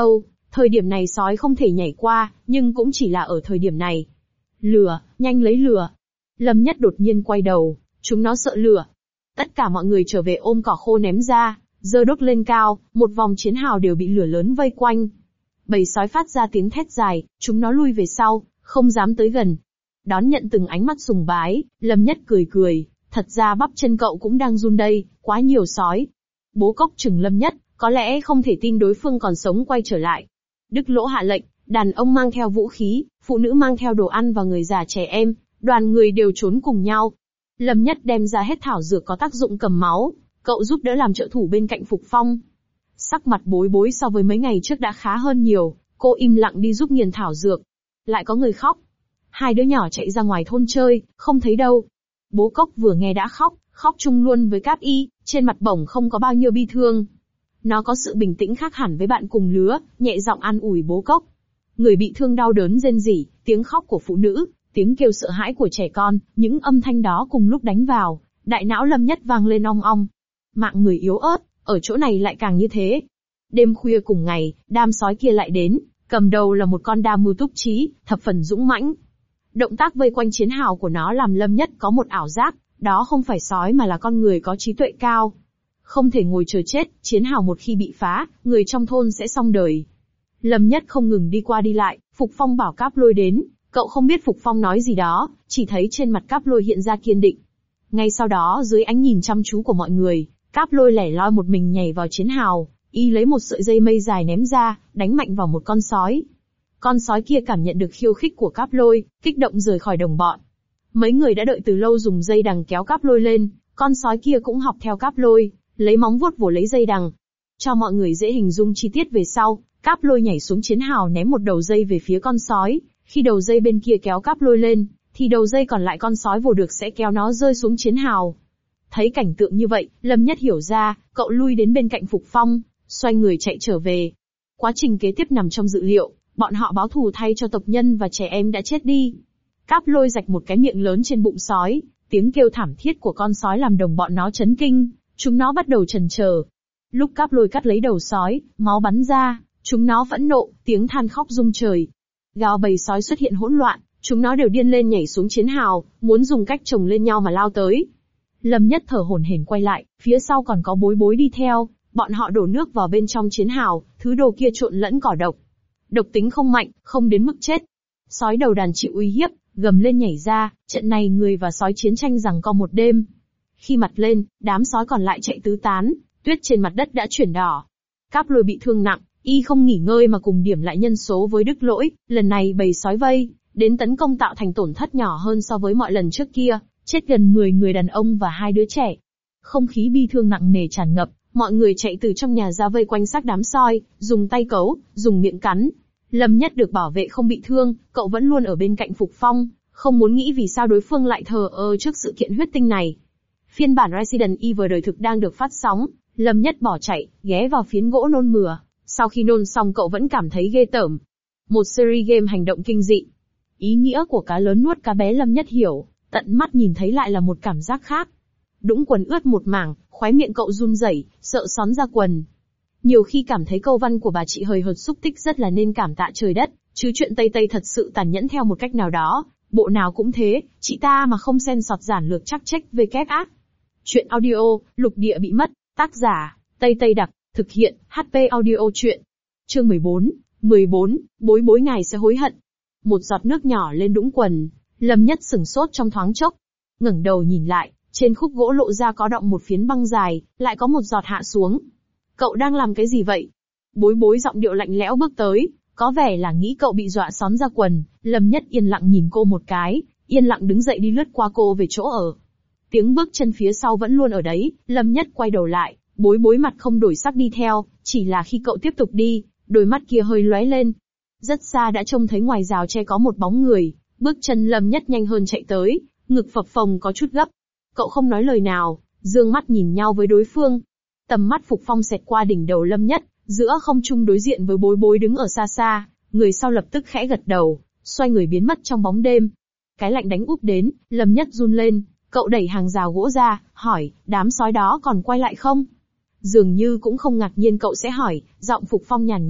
Thời điểm này sói không thể nhảy qua, nhưng cũng chỉ là ở thời điểm này. Lửa, nhanh lấy lửa. Lâm Nhất đột nhiên quay đầu, chúng nó sợ lửa. Tất cả mọi người trở về ôm cỏ khô ném ra, giơ đốt lên cao, một vòng chiến hào đều bị lửa lớn vây quanh. Bầy sói phát ra tiếng thét dài, chúng nó lui về sau, không dám tới gần. Đón nhận từng ánh mắt sùng bái, Lâm Nhất cười cười, thật ra bắp chân cậu cũng đang run đây, quá nhiều sói. Bố Cốc chừng Lâm Nhất, có lẽ không thể tin đối phương còn sống quay trở lại. Đức Lỗ hạ lệnh, đàn ông mang theo vũ khí, phụ nữ mang theo đồ ăn và người già trẻ em, đoàn người đều trốn cùng nhau. Lâm Nhất đem ra hết thảo dược có tác dụng cầm máu, cậu giúp đỡ làm trợ thủ bên cạnh Phục Phong. Sắc mặt Bối Bối so với mấy ngày trước đã khá hơn nhiều, cô im lặng đi giúp nghiền thảo dược. Lại có người khóc. Hai đứa nhỏ chạy ra ngoài thôn chơi, không thấy đâu. Bố Cốc vừa nghe đã khóc, khóc chung luôn với Cáp Y, trên mặt bổng không có bao nhiêu bi thương. Nó có sự bình tĩnh khác hẳn với bạn cùng lứa, nhẹ giọng an ủi Bố Cốc. Người bị thương đau đớn rên rỉ, tiếng khóc của phụ nữ, tiếng kêu sợ hãi của trẻ con, những âm thanh đó cùng lúc đánh vào, đại não Lâm Nhất vang lên ong ong. Mạng người yếu ớt, ở chỗ này lại càng như thế. Đêm khuya cùng ngày, đám sói kia lại đến, cầm đầu là một con đa mưu túc trí, thập phần dũng mãnh. Động tác vây quanh chiến hào của nó làm Lâm Nhất có một ảo giác, đó không phải sói mà là con người có trí tuệ cao. Không thể ngồi chờ chết, chiến hào một khi bị phá, người trong thôn sẽ xong đời. Lâm Nhất không ngừng đi qua đi lại, Phục Phong bảo Cáp Lôi đến, cậu không biết Phục Phong nói gì đó, chỉ thấy trên mặt Cáp Lôi hiện ra kiên định. Ngay sau đó dưới ánh nhìn chăm chú của mọi người, Cáp Lôi lẻ loi một mình nhảy vào chiến hào, y lấy một sợi dây mây dài ném ra, đánh mạnh vào một con sói. Con sói kia cảm nhận được khiêu khích của Cáp Lôi, kích động rời khỏi đồng bọn. Mấy người đã đợi từ lâu dùng dây đằng kéo Cáp Lôi lên, con sói kia cũng học theo Cáp Lôi, lấy móng vuốt vồ lấy dây đằng. Cho mọi người dễ hình dung chi tiết về sau, Cáp Lôi nhảy xuống chiến hào ném một đầu dây về phía con sói, khi đầu dây bên kia kéo Cáp Lôi lên, thì đầu dây còn lại con sói vồ được sẽ kéo nó rơi xuống chiến hào. Thấy cảnh tượng như vậy, Lâm Nhất hiểu ra, cậu lui đến bên cạnh Phục Phong, xoay người chạy trở về. Quá trình kế tiếp nằm trong dự liệu, bọn họ báo thù thay cho tộc nhân và trẻ em đã chết đi. Cáp Lôi rạch một cái miệng lớn trên bụng sói, tiếng kêu thảm thiết của con sói làm đồng bọn nó chấn kinh, chúng nó bắt đầu chần chờ. Lúc Cáp Lôi cắt lấy đầu sói, máu bắn ra, chúng nó phẫn nộ, tiếng than khóc rung trời. Gào bầy sói xuất hiện hỗn loạn, chúng nó đều điên lên nhảy xuống chiến hào, muốn dùng cách chồng lên nhau mà lao tới. Lâm Nhất thở hổn hển quay lại, phía sau còn có Bối Bối đi theo, bọn họ đổ nước vào bên trong chiến hào, thứ đồ kia trộn lẫn cỏ độc. Độc tính không mạnh, không đến mức chết. Sói đầu đàn chịu uy hiếp, gầm lên nhảy ra, trận này người và sói chiến tranh giằng co một đêm. Khi mặt lên, đám sói còn lại chạy tứ tán, tuyết trên mặt đất đã chuyển đỏ. Cáp Lôi bị thương nặng, y không nghỉ ngơi mà cùng điểm lại nhân số với Đức Lỗi, lần này bầy sói vây, đến tấn công tạo thành tổn thất nhỏ hơn so với mọi lần trước kia, chết gần mười người đàn ông và hai đứa trẻ. Không khí bi thương nặng nề tràn ngập, mọi người chạy từ trong nhà ra vây quanh xác đám sói, dùng tay cấu, dùng miệng cắn. Lâm Nhất được bảo vệ không bị thương, cậu vẫn luôn ở bên cạnh Phục Phong, không muốn nghĩ vì sao đối phương lại thờ ơ trước sự kiện huyết tinh này. Phiên bản Resident Evil đời thực đang được phát sóng, Lâm Nhất bỏ chạy, ghé vào phiến gỗ nôn mửa. Sau khi nôn xong cậu vẫn cảm thấy ghê tởm. Một series game hành động kinh dị. Ý nghĩa của cá lớn nuốt cá bé Lâm Nhất hiểu, tận mắt nhìn thấy lại là một cảm giác khác. Đũng quần ướt một mảng, khóe miệng cậu run rẩy, sợ xón ra quần. Nhiều khi cảm thấy câu văn của bà chị hời hợt xúc tích rất là nên cảm tạ trời đất, chứ chuyện Tây Tây thật sự tàn nhẫn theo một cách nào đó, bộ nào cũng thế, chị ta mà không xen sọt giản lược chắc trách về kép ác. Chuyện audio, lục địa bị mất, tác giả, Tây Tây Đặc, thực hiện, hát pê Audio truyện. Chương mười bốn, mười bốn, Bối Bối ngài sẽ hối hận. Một giọt nước nhỏ lên đũng quần, Lâm Nhất sửng sốt trong thoáng chốc. Ngẩng đầu nhìn lại, trên khúc gỗ lộ ra có đọng một phiến băng dài, lại có một giọt hạ xuống. Cậu đang làm cái gì vậy? Bối Bối giọng điệu lạnh lẽo bước tới, có vẻ là nghĩ cậu bị dọa xón ra quần. Lâm Nhất yên lặng nhìn cô một cái, yên lặng đứng dậy đi lướt qua cô về chỗ ở. Tiếng bước chân phía sau vẫn luôn ở đấy, Lâm Nhất quay đầu lại, Bối Bối mặt không đổi sắc đi theo, chỉ là khi cậu tiếp tục đi, đôi mắt kia hơi lóe lên. Rất xa đã trông thấy ngoài rào tre có một bóng người, bước chân Lâm Nhất nhanh hơn chạy tới, ngực phập phồng có chút gấp. Cậu không nói lời nào, dương mắt nhìn nhau với đối phương. Tầm mắt Phục Phong xẹt qua đỉnh đầu Lâm Nhất, giữa không trung đối diện với Bối Bối đứng ở xa xa, người sau lập tức khẽ gật đầu, xoay người biến mất trong bóng đêm. Cái lạnh đánh úp đến, Lâm Nhất run lên, cậu đẩy hàng rào gỗ ra, hỏi, đám sói đó còn quay lại không? Dường như cũng không ngạc nhiên cậu sẽ hỏi, giọng Phục Phong nhàn nhạt,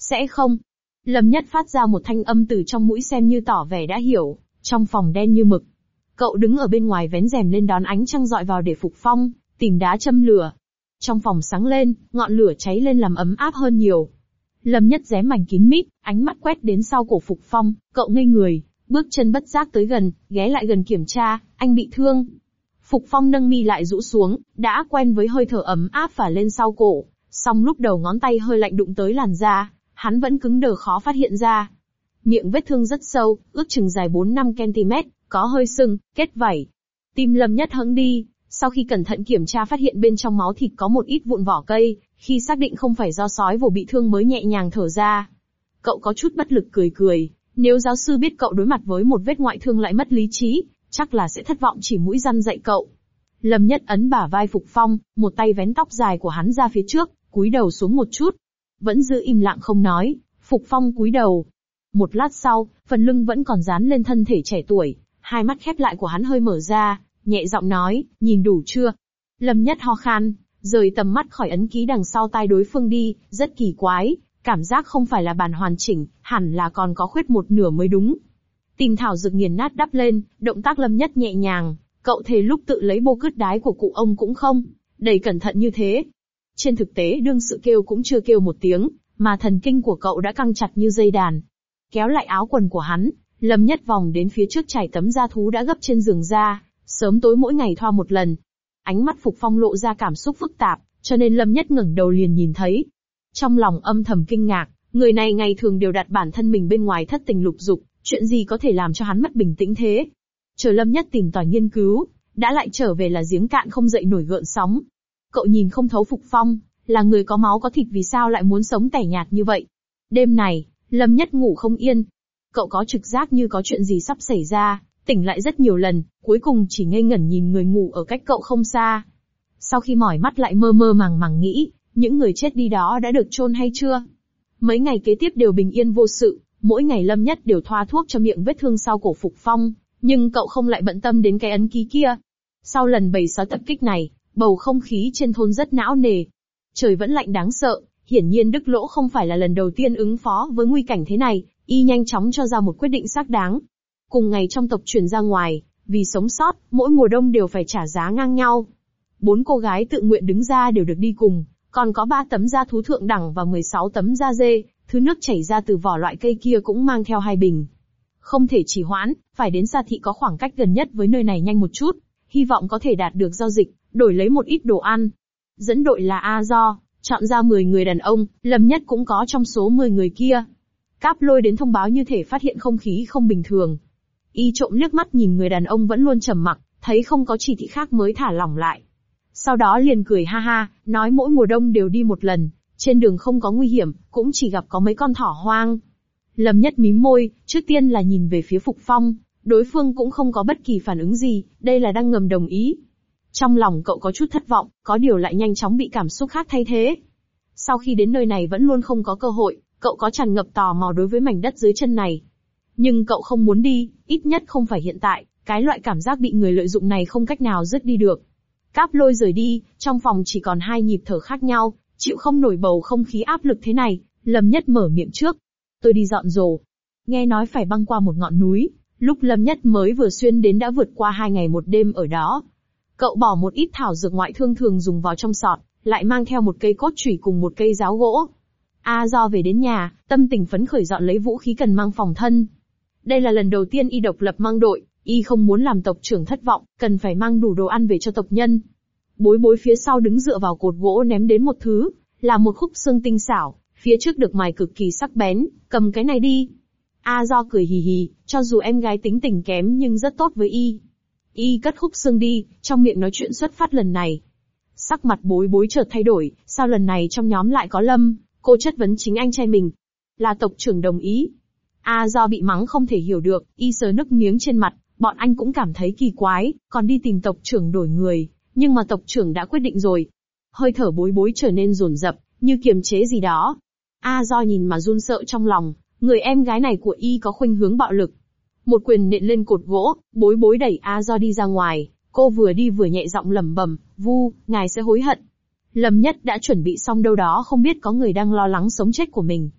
Sẽ không. Lâm Nhất phát ra một thanh âm từ trong mũi xem như tỏ vẻ đã hiểu, trong phòng đen như mực. Cậu đứng ở bên ngoài vén rèm lên đón ánh trăng dọi vào để Phục Phong, tìm đá châm lửa. Trong phòng sáng lên, ngọn lửa cháy lên làm ấm áp hơn nhiều. Lâm Nhất ré mảnh kín mít, ánh mắt quét đến sau cổ Phục Phong, cậu ngây người, bước chân bất giác tới gần, ghé lại gần kiểm tra, anh bị thương. Phục Phong nâng mi lại rũ xuống, đã quen với hơi thở ấm áp phả lên sau cổ, song lúc đầu ngón tay hơi lạnh đụng tới làn da, hắn vẫn cứng đờ khó phát hiện ra. Miệng vết thương rất sâu, ước chừng dài bốn năm ki-lô-mét, có hơi sưng, kết vảy. Tim Lâm Nhất hững đi, sau khi cẩn thận kiểm tra phát hiện bên trong máu thịt có một ít vụn vỏ cây, khi xác định không phải do sói vồ bị thương mới nhẹ nhàng thở ra. Cậu có chút bất lực cười cười, nếu giáo sư biết cậu đối mặt với một vết ngoại thương lại mất lý trí, chắc là sẽ thất vọng chỉ mũi răn dạy cậu. Lâm Nhất ấn bả vai Phục Phong, một tay vén tóc dài của hắn ra phía trước, cúi đầu xuống một chút. Vẫn giữ im lặng không nói, Phục Phong cúi đầu. Một lát sau, phần lưng vẫn còn dán lên thân thể trẻ tuổi, hai mắt khép lại của hắn hơi mở ra, nhẹ giọng nói, nhìn đủ chưa? Lâm Nhất ho khan, rời tầm mắt khỏi ấn ký đằng sau tai đối phương đi, rất kỳ quái, cảm giác không phải là bản hoàn chỉnh, hẳn là còn có khuyết một nửa mới đúng. Tìm thảo dược nghiền nát đắp lên, động tác Lâm Nhất nhẹ nhàng, cậu thề lúc tự lấy bô cứt đái của cụ ông cũng không, đầy cẩn thận như thế. Trên thực tế đương sự kêu cũng chưa kêu một tiếng, mà thần kinh của cậu đã căng chặt như dây đàn. Kéo lại áo quần của hắn, Lâm Nhất vòng đến phía trước trải tấm da thú đã gấp trên giường ra, sớm tối mỗi ngày thoa một lần. Ánh mắt Phục Phong lộ ra cảm xúc phức tạp, cho nên Lâm Nhất ngẩng đầu liền nhìn thấy. Trong lòng âm thầm kinh ngạc, người này ngày thường đều đặt bản thân mình bên ngoài thất tình lục dục, chuyện gì có thể làm cho hắn mất bình tĩnh thế? Chờ Lâm Nhất tìm tòi nghiên cứu, đã lại trở về là giếng cạn không dậy nổi gợn sóng. Cậu nhìn không thấu Phục Phong, là người có máu có thịt vì sao lại muốn sống tẻ nhạt như vậy. Đêm này, Lâm Nhất ngủ không yên. Cậu có trực giác như có chuyện gì sắp xảy ra, tỉnh lại rất nhiều lần, cuối cùng chỉ ngây ngẩn nhìn người ngủ ở cách cậu không xa. Sau khi mỏi mắt lại mơ mơ màng màng nghĩ, những người chết đi đó đã được chôn hay chưa? Mấy ngày kế tiếp đều bình yên vô sự, mỗi ngày Lâm Nhất đều thoa thuốc cho miệng vết thương sau cổ Phục Phong, nhưng cậu không lại bận tâm đến cái ấn ký kia. Sau lần bầy sói tập kích này, bầu không khí trên thôn rất não nề. Trời vẫn lạnh đáng sợ, hiển nhiên Đức Lỗ không phải là lần đầu tiên ứng phó với nguy cảnh thế này, y nhanh chóng cho ra một quyết định xác đáng. Cùng ngày trong tộc truyền ra ngoài, vì sống sót, mỗi mùa đông đều phải trả giá ngang nhau. Bốn cô gái tự nguyện đứng ra đều được đi cùng, còn có ba tấm da thú thượng đẳng và mười sáu tấm da dê, thứ nước chảy ra từ vỏ loại cây kia cũng mang theo hai bình. Không thể trì hoãn, phải đến Sa Thị có khoảng cách gần nhất với nơi này nhanh một chút, hy vọng có thể đạt được giao dịch, đổi lấy một ít đồ ăn. Dẫn đội là A Do, chọn ra mười người đàn ông, Lâm Nhất cũng có trong số mười người kia. Cáp Lôi đến thông báo như thể phát hiện không khí không bình thường. Y trộm liếc mắt nhìn người đàn ông vẫn luôn trầm mặc, thấy không có chỉ thị khác mới thả lỏng lại. Sau đó liền cười ha ha, nói mỗi mùa đông đều đi một lần, trên đường không có nguy hiểm, cũng chỉ gặp có mấy con thỏ hoang. Lâm Nhất mím môi, trước tiên là nhìn về phía Phục Phong, đối phương cũng không có bất kỳ phản ứng gì, đây là đang ngầm đồng ý. Trong lòng cậu có chút thất vọng, có điều lại nhanh chóng bị cảm xúc khác thay thế. Sau khi đến nơi này vẫn luôn không có cơ hội, cậu có tràn ngập tò mò đối với mảnh đất dưới chân này. Nhưng cậu không muốn đi, ít nhất không phải hiện tại, cái loại cảm giác bị người lợi dụng này không cách nào dứt đi được. Cáp Lôi rời đi, trong phòng chỉ còn hai nhịp thở khác nhau, chịu không nổi bầu không khí áp lực thế này, Lâm Nhất mở miệng trước. Tôi đi dọn dồ. Nghe nói phải băng qua một ngọn núi, lúc Lâm Nhất mới vừa xuyên đến đã vượt qua hai ngày một đêm ở đó. Cậu bỏ một ít thảo dược ngoại thương thường dùng vào trong sọt, lại mang theo một cây cốt chủy cùng một cây giáo gỗ. A Do về đến nhà, tâm tình phấn khởi dọn lấy vũ khí cần mang phòng thân. Đây là lần đầu tiên y độc lập mang đội, y không muốn làm tộc trưởng thất vọng, cần phải mang đủ đồ ăn về cho tộc nhân. Bối bối phía sau đứng dựa vào cột gỗ ném đến một thứ, là một khúc xương tinh xảo, phía trước được mài cực kỳ sắc bén, cầm cái này đi. A Do cười hì hì, cho dù em gái tính tình kém nhưng rất tốt với y. Y cất khúc xương đi, trong miệng nói chuyện xuất phát lần này. Sắc mặt bối bối chợt thay đổi, sao lần này trong nhóm lại có Lâm, cô chất vấn chính anh trai mình. Là tộc trưởng đồng ý. A Do bị mắng không thể hiểu được, y sờ nước miếng trên mặt, bọn anh cũng cảm thấy kỳ quái, còn đi tìm tộc trưởng đổi người, nhưng mà tộc trưởng đã quyết định rồi. Hơi thở bối bối trở nên dồn dập, như kiềm chế gì đó. A Do nhìn mà run sợ trong lòng, người em gái này của y có khuynh hướng bạo lực. Một quyền nện lên cột gỗ, bối bối đẩy A Do đi ra ngoài, cô vừa đi vừa nhẹ giọng lẩm bẩm, Vu, ngài sẽ hối hận. Lâm Nhất đã chuẩn bị xong đâu đó không biết có người đang lo lắng sống chết của mình.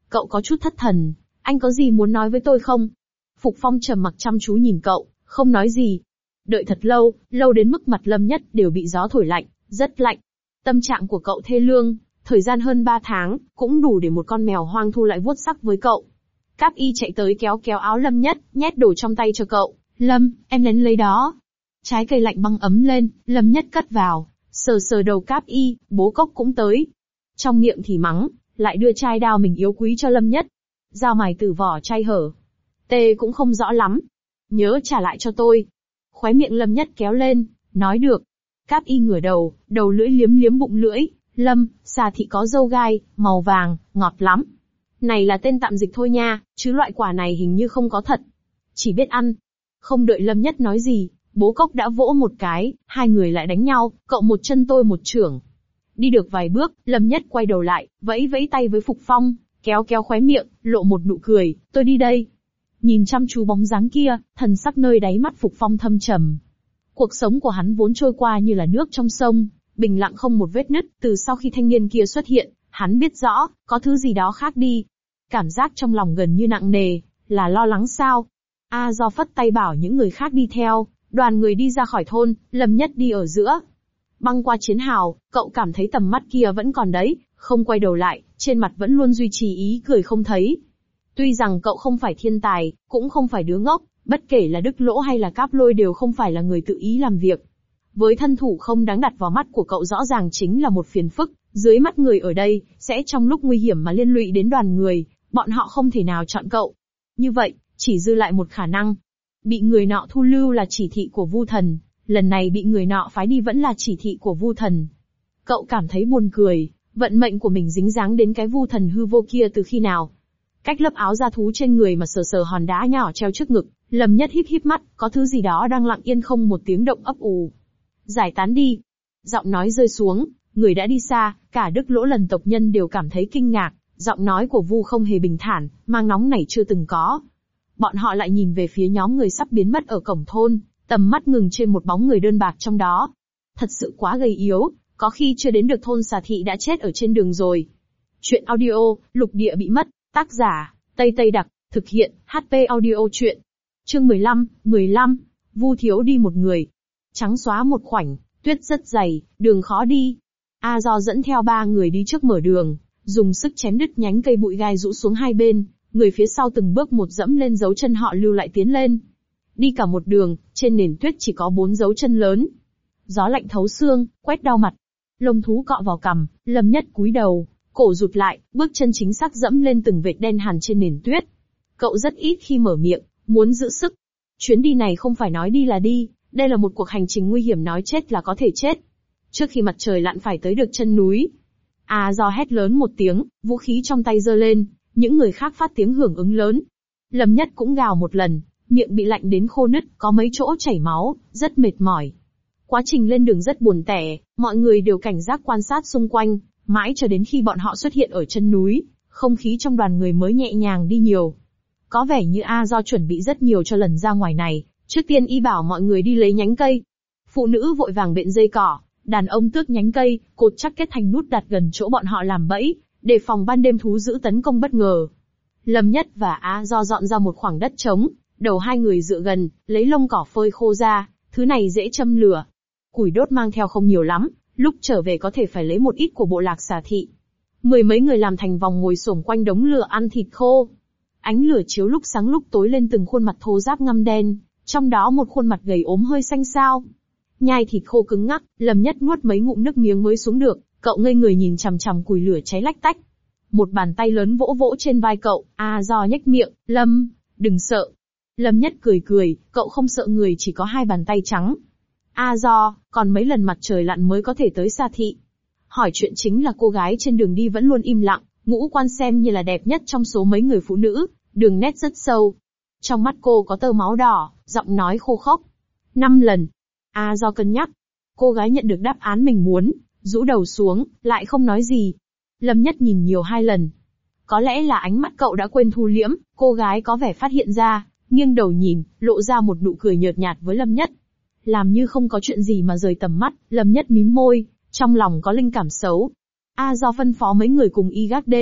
Cậu có chút thất thần, anh có gì muốn nói với tôi không? Phục Phong trầm mặc chăm chú nhìn cậu, không nói gì. Đợi thật lâu, lâu đến mức mặt Lâm Nhất đều bị gió thổi lạnh, rất lạnh. Tâm trạng của cậu thê lương, thời gian hơn ba tháng, cũng đủ để một con mèo hoang thu lại vuốt sắc với cậu. Cáp Y chạy tới kéo kéo áo Lâm Nhất, nhét đồ trong tay cho cậu. Lâm, em lén lấy đó. Trái cây lạnh băng ấm lên, Lâm Nhất cất vào, sờ sờ đầu Cáp Y, bố Cốc cũng tới. Trong miệng thì mắng, lại đưa chai đao mình yêu quý cho Lâm Nhất. Dao mài từ vỏ chai hở. Tê cũng không rõ lắm. Nhớ trả lại cho tôi. Khóe miệng Lâm Nhất kéo lên, nói được. Cáp Y ngửa đầu, đầu lưỡi liếm liếm bụng lưỡi. Lâm, xà thị có râu gai, màu vàng, ngọt lắm. Này là tên tạm dịch thôi nha, chứ loại quả này hình như không có thật. Chỉ biết ăn. Không đợi Lâm Nhất nói gì, bố Cốc đã vỗ một cái, hai người lại đánh nhau, cậu một chân tôi một chưởng. Đi được vài bước, Lâm Nhất quay đầu lại, vẫy vẫy tay với Phục Phong, kéo kéo khóe miệng, lộ một nụ cười, tôi đi đây. Nhìn chăm chú bóng dáng kia, thần sắc nơi đáy mắt Phục Phong thâm trầm. Cuộc sống của hắn vốn trôi qua như là nước trong sông, bình lặng không một vết nứt, từ sau khi thanh niên kia xuất hiện, hắn biết rõ, có thứ gì đó khác đi. Cảm giác trong lòng gần như nặng nề, là lo lắng sao? A Do phất tay bảo những người khác đi theo, đoàn người đi ra khỏi thôn, Lâm Nhất đi ở giữa. Băng qua chiến hào, cậu cảm thấy tầm mắt kia vẫn còn đấy, không quay đầu lại, trên mặt vẫn luôn duy trì ý cười không thấy. Tuy rằng cậu không phải thiên tài, cũng không phải đứa ngốc, bất kể là Đức Lỗ hay là Cáp Lôi đều không phải là người tự ý làm việc. Với thân thủ không đáng đặt vào mắt của cậu rõ ràng chính là một phiền phức, dưới mắt người ở đây, sẽ trong lúc nguy hiểm mà liên lụy đến đoàn người, bọn họ không thể nào chọn cậu. Như vậy, chỉ dư lại một khả năng. Bị người nọ thu lưu là chỉ thị của Vu Thần, lần này bị người nọ phái đi vẫn là chỉ thị của Vu Thần. Cậu cảm thấy buồn cười, vận mệnh của mình dính dáng đến cái Vu Thần hư vô kia từ khi nào. Cách lớp áo da thú trên người mà sờ sờ hòn đá nhỏ treo trước ngực, Lâm Nhất híp híp mắt, có thứ gì đó đang lặng yên không một tiếng động ấp ủ. Giải tán đi. Giọng nói rơi xuống, người đã đi xa, cả Đức Lỗ lần tộc nhân đều cảm thấy kinh ngạc, giọng nói của Vu không hề bình thản, mang nóng nảy chưa từng có. Bọn họ lại nhìn về phía nhóm người sắp biến mất ở cổng thôn, tầm mắt ngừng trên một bóng người đơn bạc trong đó. Thật sự quá gầy yếu, có khi chưa đến được thôn xà thị đã chết ở trên đường rồi. Chuyện audio, lục địa bị mất, tác giả, Tây Tây Đặc, thực hiện, hát pê audio chuyện. Chương mười lăm, mười lăm, Vu thiếu đi một người. Trắng xóa một khoảnh, tuyết rất dày, đường khó đi. A Do dẫn theo ba người đi trước mở đường, dùng sức chém đứt nhánh cây bụi gai rũ xuống hai bên, người phía sau từng bước một dẫm lên dấu chân họ lưu lại tiến lên. Đi cả một đường, trên nền tuyết chỉ có bốn dấu chân lớn. Gió lạnh thấu xương, quét đau mặt. Lông thú cọ vào cằm, Lâm Nhất cúi đầu, cổ rụt lại, bước chân chính xác dẫm lên từng vệt đen hằn trên nền tuyết. Cậu rất ít khi mở miệng, muốn giữ sức. Chuyến đi này không phải nói đi là đi, đây là một cuộc hành trình nguy hiểm, nói chết là có thể chết. Trước khi mặt trời lặn phải tới được chân núi. A Do hét lớn một tiếng, vũ khí trong tay giơ lên, những người khác phát tiếng hưởng ứng lớn. Lâm Nhất cũng gào một lần, miệng bị lạnh đến khô nứt, có mấy chỗ chảy máu, rất mệt mỏi. Quá trình lên đường rất buồn tẻ, mọi người đều cảnh giác quan sát xung quanh, mãi cho đến khi bọn họ xuất hiện ở chân núi, không khí trong đoàn người mới nhẹ nhàng đi nhiều. Có vẻ như A Do chuẩn bị rất nhiều cho lần ra ngoài này, trước tiên y bảo mọi người đi lấy nhánh cây. Phụ nữ vội vàng bện dây cỏ, đàn ông tước nhánh cây, cột chắc kết thành nút đặt gần chỗ bọn họ làm bẫy, đề phòng ban đêm thú dữ tấn công bất ngờ. Lâm Nhất và A Do dọn ra một khoảng đất trống, đầu hai người dựa gần, lấy lông cỏ phơi khô ra, thứ này dễ châm lửa. Củi đốt mang theo không nhiều lắm, lúc trở về có thể phải lấy một ít của bộ lạc xà thị. Mười mấy người làm thành vòng ngồi xổm quanh đống lửa ăn thịt khô. Ánh lửa chiếu lúc sáng lúc tối lên từng khuôn mặt thô ráp ngăm đen, trong đó một khuôn mặt gầy ốm hơi xanh xao. Nhai thịt khô cứng ngắc, Lâm Nhất nuốt mấy ngụm nước miếng mới xuống được, cậu ngây người nhìn chằm chằm củi lửa cháy lách tách. Một bàn tay lớn vỗ vỗ trên vai cậu, A Do nhếch miệng, Lâm, đừng sợ. Lâm Nhất cười cười, cậu không sợ người chỉ có hai bàn tay trắng. A Do, còn mấy lần mặt trời lặn mới có thể tới Sa thị. Hỏi chuyện chính là cô gái trên đường đi vẫn luôn im lặng, ngũ quan xem như là đẹp nhất trong số mấy người phụ nữ, đường nét rất sâu. Trong mắt cô có tơ máu đỏ, giọng nói khô khốc. Năm lần. A Do cân nhắc. Cô gái nhận được đáp án mình muốn, rũ đầu xuống, lại không nói gì. Lâm Nhất nhìn nhiều hai lần. Có lẽ là ánh mắt cậu đã quên thu liễm, cô gái có vẻ phát hiện ra, nghiêng đầu nhìn, lộ ra một nụ cười nhợt nhạt với Lâm Nhất. Làm như không có chuyện gì mà rời tầm mắt, Lâm Nhất mím môi, trong lòng có linh cảm xấu. A Do phân phó mấy người cùng y gác đêm,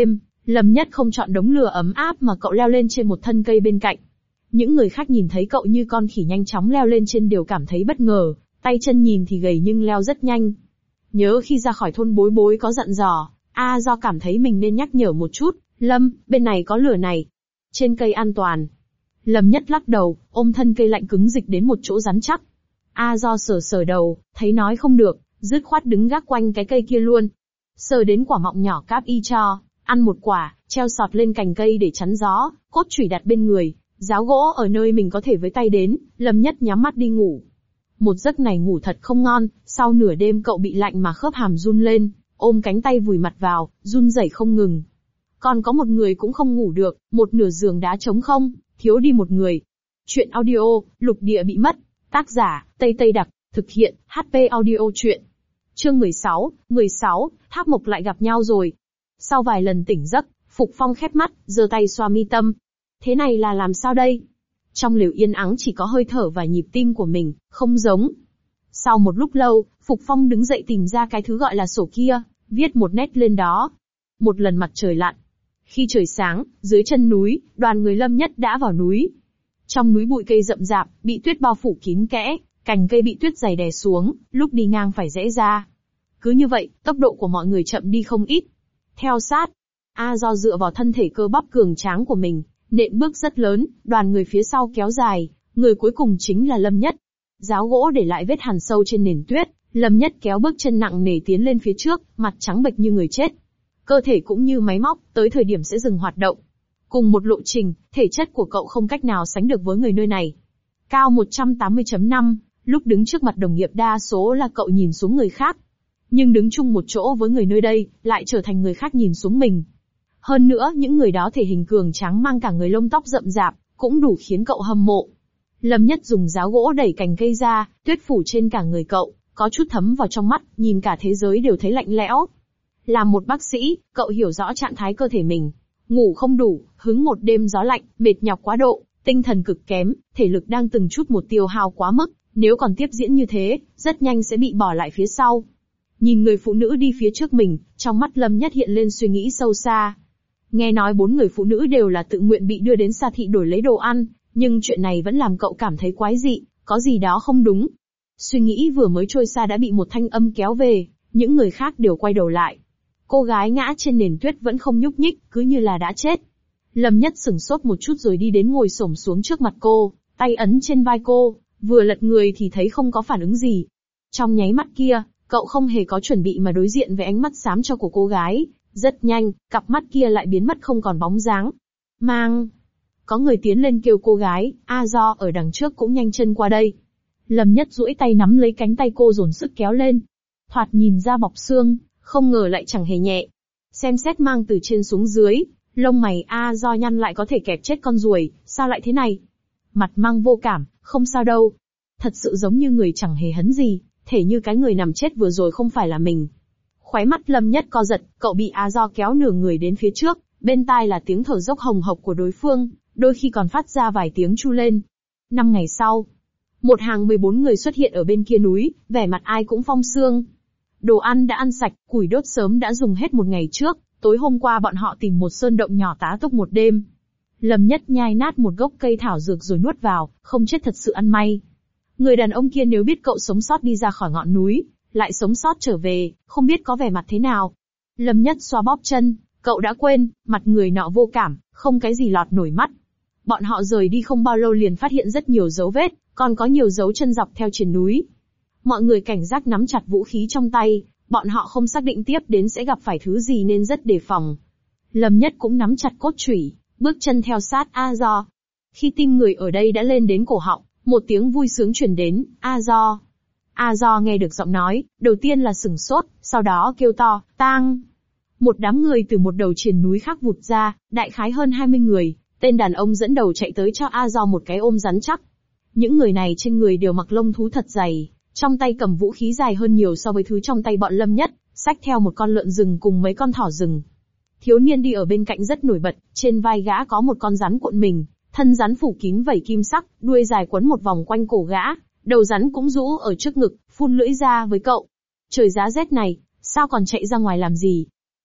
Lâm Nhất không chọn đống lửa ấm áp mà cậu leo lên trên một thân cây bên cạnh. Những người khác nhìn thấy cậu như con khỉ nhanh chóng leo lên trên đều cảm thấy bất ngờ, tay chân nhìn thì gầy nhưng leo rất nhanh. Nhớ khi ra khỏi thôn Bối Bối có dặn dò, A Do cảm thấy mình nên nhắc nhở một chút, Lâm, bên này có lửa này. Trên cây an toàn. Lâm Nhất lắc đầu, ôm thân cây lạnh cứng dịch đến một chỗ rắn chắc. A Do sờ sờ đầu, thấy nói không được, dứt khoát đứng gác quanh cái cây kia luôn. Sờ đến quả mọng nhỏ cáp y cho, ăn một quả, treo sọt lên cành cây để chắn gió, cốt chủy đặt bên người, giáo gỗ ở nơi mình có thể với tay đến, Lâm Nhất nhắm mắt đi ngủ. Một giấc này ngủ thật không ngon, sau nửa đêm cậu bị lạnh mà khớp hàm run lên, ôm cánh tay vùi mặt vào, run rẩy không ngừng. Còn có một người cũng không ngủ được, một nửa giường đá trống không, thiếu đi một người. Chuyện audio, lục địa bị mất. Tác giả, Tây Tây Đặc, thực hiện, hát pê Audio truyện. Chương mười sáu, mười sáu, Tháp Mộc lại gặp nhau rồi. Sau vài lần tỉnh giấc, Phục Phong khép mắt, giơ tay xoa mi tâm. Thế này là làm sao đây? Trong lều yên ắng chỉ có hơi thở và nhịp tim của mình, không giống. Sau một lúc lâu, Phục Phong đứng dậy tìm ra cái thứ gọi là sổ kia, viết một nét lên đó. Một lần mặt trời lặn. Khi trời sáng, dưới chân núi, đoàn người Lâm Nhất đã vào núi. Trong núi bụi cây rậm rạp, bị tuyết bao phủ kín kẽ, cành cây bị tuyết dày đè xuống, lúc đi ngang phải rẽ ra. Cứ như vậy, tốc độ của mọi người chậm đi không ít. Theo sát, A Do dựa vào thân thể cơ bắp cường tráng của mình, nện bước rất lớn, đoàn người phía sau kéo dài, người cuối cùng chính là Lâm Nhất. Giáo gỗ để lại vết hằn sâu trên nền tuyết, Lâm Nhất kéo bước chân nặng nề tiến lên phía trước, mặt trắng bệch như người chết. Cơ thể cũng như máy móc, tới thời điểm sẽ dừng hoạt động. Cùng một lộ trình, thể chất của cậu không cách nào sánh được với người nơi này. Cao một trăm tám mươi phẩy năm, lúc đứng trước mặt đồng nghiệp đa số là cậu nhìn xuống người khác. Nhưng đứng chung một chỗ với người nơi đây, lại trở thành người khác nhìn xuống mình. Hơn nữa, những người đó thể hình cường tráng mang cả người lông tóc rậm rạp, cũng đủ khiến cậu hâm mộ. Lâm Nhất dùng giáo gỗ đẩy cành cây ra, tuyết phủ trên cả người cậu, có chút thấm vào trong mắt, nhìn cả thế giới đều thấy lạnh lẽo. Làm một bác sĩ, cậu hiểu rõ trạng thái cơ thể mình. Ngủ không đủ, hứng một đêm gió lạnh, mệt nhọc quá độ, tinh thần cực kém, thể lực đang từng chút một tiêu hao quá mức, nếu còn tiếp diễn như thế, rất nhanh sẽ bị bỏ lại phía sau. Nhìn người phụ nữ đi phía trước mình, trong mắt Lâm Nhất hiện lên suy nghĩ sâu xa. Nghe nói bốn người phụ nữ đều là tự nguyện bị đưa đến Sa Thị đổi lấy đồ ăn, nhưng chuyện này vẫn làm cậu cảm thấy quái dị, có gì đó không đúng. Suy nghĩ vừa mới trôi xa đã bị một thanh âm kéo về, những người khác đều quay đầu lại. Cô gái ngã trên nền tuyết vẫn không nhúc nhích, cứ như là đã chết. Lâm Nhất sửng sốt một chút rồi đi đến ngồi xổm xuống trước mặt cô, tay ấn trên vai cô, vừa lật người thì thấy không có phản ứng gì. Trong nháy mắt kia, cậu không hề có chuẩn bị mà đối diện với ánh mắt xám cho của cô gái, rất nhanh, cặp mắt kia lại biến mất không còn bóng dáng. Mang! Có người tiến lên kêu cô gái, A Do ở đằng trước cũng nhanh chân qua đây. Lâm Nhất duỗi tay nắm lấy cánh tay cô dồn sức kéo lên. Thoạt nhìn ra bọc xương, không ngờ lại chẳng hề nhẹ. Xem xét Mang từ trên xuống dưới, lông mày A Do nhăn lại có thể kẹp chết con ruồi, sao lại thế này? Mặt Mang vô cảm, không sao đâu. Thật sự giống như người chẳng hề hấn gì, thể như cái người nằm chết vừa rồi không phải là mình. Khóe mắt Lâm Nhất co giật, cậu bị A Do kéo nửa người đến phía trước, bên tai là tiếng thở dốc hồng hộc của đối phương, đôi khi còn phát ra vài tiếng chu lên. Năm ngày sau, một hàng mười bốn người xuất hiện ở bên kia núi, vẻ mặt ai cũng phong sương. Đồ ăn đã ăn sạch, củi đốt sớm đã dùng hết một ngày trước, tối hôm qua bọn họ tìm một sơn động nhỏ tá túc một đêm. Lâm Nhất nhai nát một gốc cây thảo dược rồi nuốt vào, không chết thật sự ăn may. Người đàn ông kia nếu biết cậu sống sót đi ra khỏi ngọn núi, lại sống sót trở về, không biết có vẻ mặt thế nào. Lâm Nhất xoa bóp chân, cậu đã quên, mặt người nọ vô cảm, không cái gì lọt nổi mắt. Bọn họ rời đi không bao lâu liền phát hiện rất nhiều dấu vết, còn có nhiều dấu chân dọc theo triền núi. Mọi người cảnh giác nắm chặt vũ khí trong tay, bọn họ không xác định tiếp đến sẽ gặp phải thứ gì nên rất đề phòng. Lâm Nhất cũng nắm chặt cốt chủy, bước chân theo sát A Do. Khi tim người ở đây đã lên đến cổ họng, một tiếng vui sướng truyền đến, A Do. A Do nghe được giọng nói, đầu tiên là sửng sốt, sau đó kêu to, tang. Một đám người từ một đầu triền núi khác vụt ra, đại khái hơn hai mươi người, tên đàn ông dẫn đầu chạy tới cho A Do một cái ôm rắn chắc. Những người này trên người đều mặc lông thú thật dày, trong tay cầm vũ khí dài hơn nhiều so với thứ trong tay bọn Lâm Nhất, xách theo một con lợn rừng cùng mấy con thỏ rừng. Thiếu niên đi ở bên cạnh rất nổi bật, trên vai gã có một con rắn cuộn mình, thân rắn phủ kín vảy kim sắc, đuôi dài quấn một vòng quanh cổ gã, đầu rắn cũng rũ ở trước ngực, phun lưỡi ra với cậu. Trời giá rét này, sao còn chạy ra ngoài làm gì?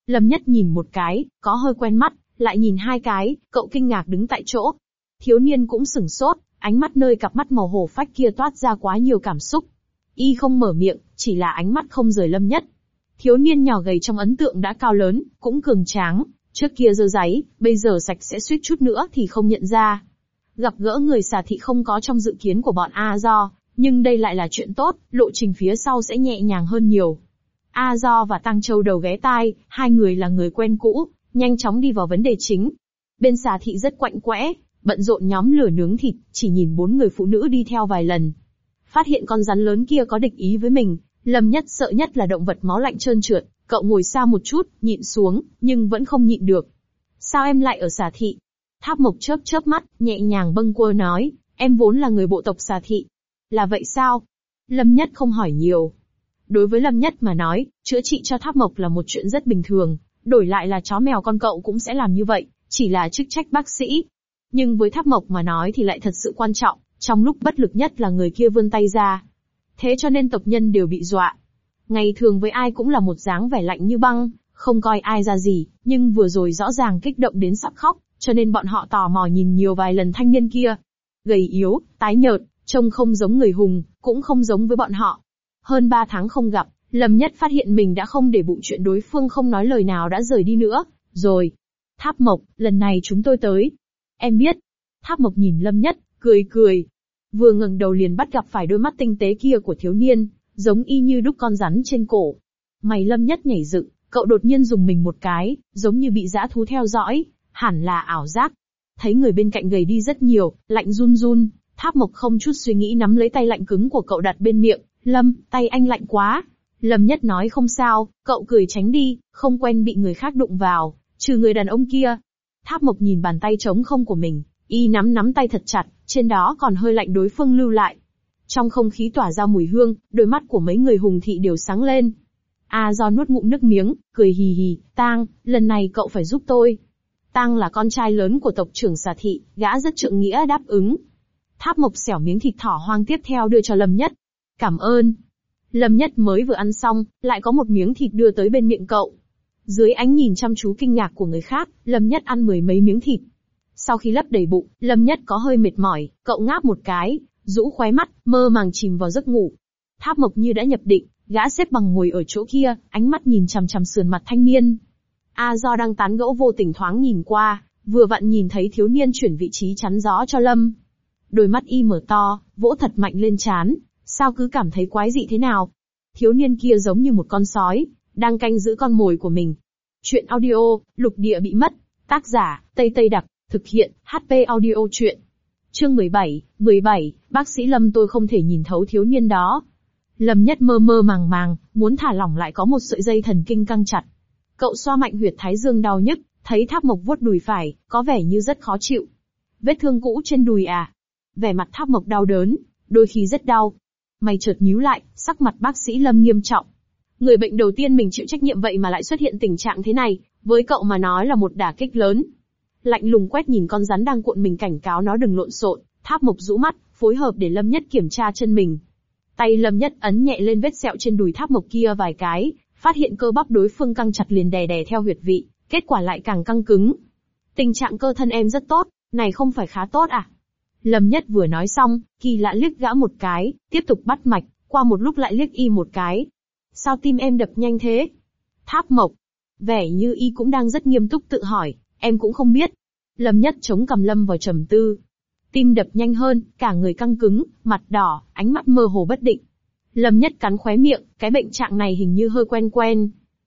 Lâm Nhất nhìn một cái, có hơi quen mắt, lại nhìn hai cái, cậu kinh ngạc đứng tại chỗ. Thiếu niên cũng sửng sốt, ánh mắt nơi cặp mắt màu hổ phách kia toát ra quá nhiều cảm xúc. Y không mở miệng, chỉ là ánh mắt không rời Lâm Nhất. Thiếu niên nhỏ gầy trong ấn tượng đã cao lớn, cũng cường tráng, trước kia dơ dáy, bây giờ sạch sẽ suýt chút nữa thì không nhận ra. Gặp gỡ người xà thị không có trong dự kiến của bọn A Do, nhưng đây lại là chuyện tốt, lộ trình phía sau sẽ nhẹ nhàng hơn nhiều. A Do và Tăng Châu Đầu ghé tai, hai người là người quen cũ, nhanh chóng đi vào vấn đề chính. Bên xà thị rất quạnh quẽ, bận rộn nhóm lửa nướng thịt, chỉ nhìn bốn người phụ nữ đi theo vài lần. Phát hiện con rắn lớn kia có địch ý với mình, Lâm Nhất sợ nhất là động vật máu lạnh trơn trượt, cậu ngồi xa một chút, nhịn xuống, nhưng vẫn không nhịn được. Sao em lại ở xà thị? Tháp Mộc chớp chớp mắt, nhẹ nhàng bâng quơ nói, em vốn là người bộ tộc xà thị. Là vậy sao? Lâm Nhất không hỏi nhiều. Đối với Lâm Nhất mà nói, chữa trị cho Tháp Mộc là một chuyện rất bình thường, đổi lại là chó mèo con cậu cũng sẽ làm như vậy, chỉ là chức trách bác sĩ. Nhưng với Tháp Mộc mà nói thì lại thật sự quan trọng, trong lúc bất lực nhất là người kia vươn tay ra. Thế cho nên tộc nhân đều bị dọa. Ngày thường với ai cũng là một dáng vẻ lạnh như băng, không coi ai ra gì, nhưng vừa rồi rõ ràng kích động đến sắp khóc, cho nên bọn họ tò mò nhìn nhiều vài lần thanh niên kia. Gầy yếu, tái nhợt, trông không giống người hùng, cũng không giống với bọn họ. Hơn ba tháng không gặp, Lâm Nhất phát hiện mình đã không để bụng chuyện đối phương không nói lời nào đã rời đi nữa, rồi. Tháp Mộc, lần này chúng tôi tới. Em biết. Tháp Mộc nhìn Lâm Nhất, cười cười. Vừa ngẩng đầu liền bắt gặp phải đôi mắt tinh tế kia của thiếu niên, giống y như đúc con rắn trên cổ. Mày Lâm Nhất nhảy dựng, cậu đột nhiên dùng mình một cái, giống như bị dã thú theo dõi, hẳn là ảo giác. Thấy người bên cạnh gầy đi rất nhiều, lạnh run run, Tháp Mộc không chút suy nghĩ nắm lấy tay lạnh cứng của cậu đặt bên miệng. Lâm, tay anh lạnh quá. Lâm Nhất nói không sao, cậu cười tránh đi, không quen bị người khác đụng vào, trừ người đàn ông kia. Tháp Mộc nhìn bàn tay trống không của mình, y nắm nắm tay thật chặt, trên đó còn hơi lạnh đối phương lưu lại. Trong không khí tỏa ra mùi hương, đôi mắt của mấy người hùng thị đều sáng lên. A Do nuốt ngụm nước miếng, cười hì hì, Tang, lần này cậu phải giúp tôi. Tang là con trai lớn của tộc trưởng xà thị, gã rất trượng nghĩa đáp ứng. Tháp Mộc xẻo miếng thịt thỏ hoang tiếp theo đưa cho Lâm Nhất. Cảm ơn. Lâm Nhất mới vừa ăn xong, lại có một miếng thịt đưa tới bên miệng cậu. Dưới ánh nhìn chăm chú kinh ngạc của người khác, Lâm Nhất ăn mười mấy miếng thịt. Sau khi lấp đầy bụng, Lâm Nhất có hơi mệt mỏi, cậu ngáp một cái, rũ khóe mắt, mơ màng chìm vào giấc ngủ. Tháp Mộc như đã nhập định, gã xếp bằng ngồi ở chỗ kia, ánh mắt nhìn chằm chằm sườn mặt thanh niên. A Do đang tán gẫu vô tình thoáng nhìn qua, vừa vặn nhìn thấy thiếu niên chuyển vị trí chắn gió cho Lâm. Đôi mắt y mở to, vỗ thật mạnh lên trán. Sao cứ cảm thấy quái dị thế nào? Thiếu niên kia giống như một con sói, đang canh giữ con mồi của mình. Chuyện audio, lục địa bị mất. Tác giả, Tây Tây Đặc, thực hiện, hát pê Audio Chuyện. Chương mười bảy, mười bảy, bác sĩ Lâm tôi không thể nhìn thấu thiếu niên đó. Lâm Nhất mơ mơ màng màng, muốn thả lỏng lại có một sợi dây thần kinh căng chặt. Cậu xoa mạnh huyệt thái dương đau nhức, thấy Tháp Mộc vuốt đùi phải, có vẻ như rất khó chịu. Vết thương cũ trên đùi à? Vẻ mặt Tháp Mộc đau đớn, đôi khi rất đau. Mày chợt nhíu lại, sắc mặt bác sĩ Lâm nghiêm trọng. Người bệnh đầu tiên mình chịu trách nhiệm vậy mà lại xuất hiện tình trạng thế này, với cậu mà nói là một đả kích lớn. Lạnh lùng quét nhìn con rắn đang cuộn mình cảnh cáo nó đừng lộn xộn, Tháp Mộc rũ mắt, phối hợp để Lâm Nhất kiểm tra chân mình. Tay Lâm Nhất ấn nhẹ lên vết sẹo trên đùi Tháp Mộc kia vài cái, phát hiện cơ bắp đối phương căng chặt liền đè đè theo huyệt vị, kết quả lại càng căng cứng. Tình trạng cơ thân em rất tốt, này không phải khá tốt à? Lâm Nhất vừa nói xong, kỳ lạ liếc gã một cái, tiếp tục bắt mạch, qua một lúc lại liếc y một cái. Sao tim em đập nhanh thế? Tháp Mộc, vẻ như y cũng đang rất nghiêm túc tự hỏi, em cũng không biết. Lâm Nhất chống cằm lâm vào trầm tư. Tim đập nhanh hơn, cả người căng cứng, mặt đỏ, ánh mắt mơ hồ bất định. Lâm Nhất cắn khóe miệng, cái bệnh trạng này hình như hơi quen quen.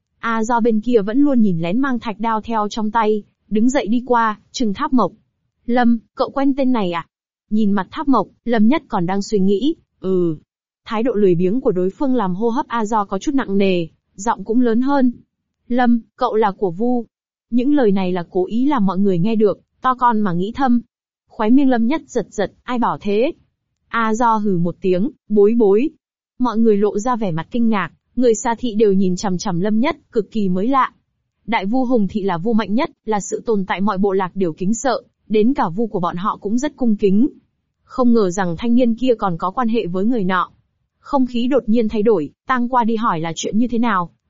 A Do bên kia vẫn luôn nhìn lén mang thạch đao theo trong tay, đứng dậy đi qua, trừng Tháp Mộc. Lâm, cậu quen tên này à? Nhìn mặt Tháp Mộc, Lâm Nhất còn đang suy nghĩ, ừ. Thái độ lười biếng của đối phương làm hô hấp A Do có chút nặng nề, giọng cũng lớn hơn. Lâm, cậu là của Vu. Những lời này là cố ý làm mọi người nghe được, to con mà nghĩ thâm. Khóe miệng Lâm Nhất giật giật, ai bảo thế? A Do hừ một tiếng, bối bối. Mọi người lộ ra vẻ mặt kinh ngạc, người xa thị đều nhìn chằm chằm Lâm Nhất, cực kỳ mới lạ. Đại Vu Hùng thị là Vu mạnh nhất, là sự tồn tại mọi bộ lạc đều kính sợ, đến cả Vu của bọn họ cũng rất cung kính. Không ngờ rằng thanh niên kia còn có quan hệ với người nọ. Không khí đột nhiên thay đổi, Tang qua đi hỏi là chuyện như thế nào,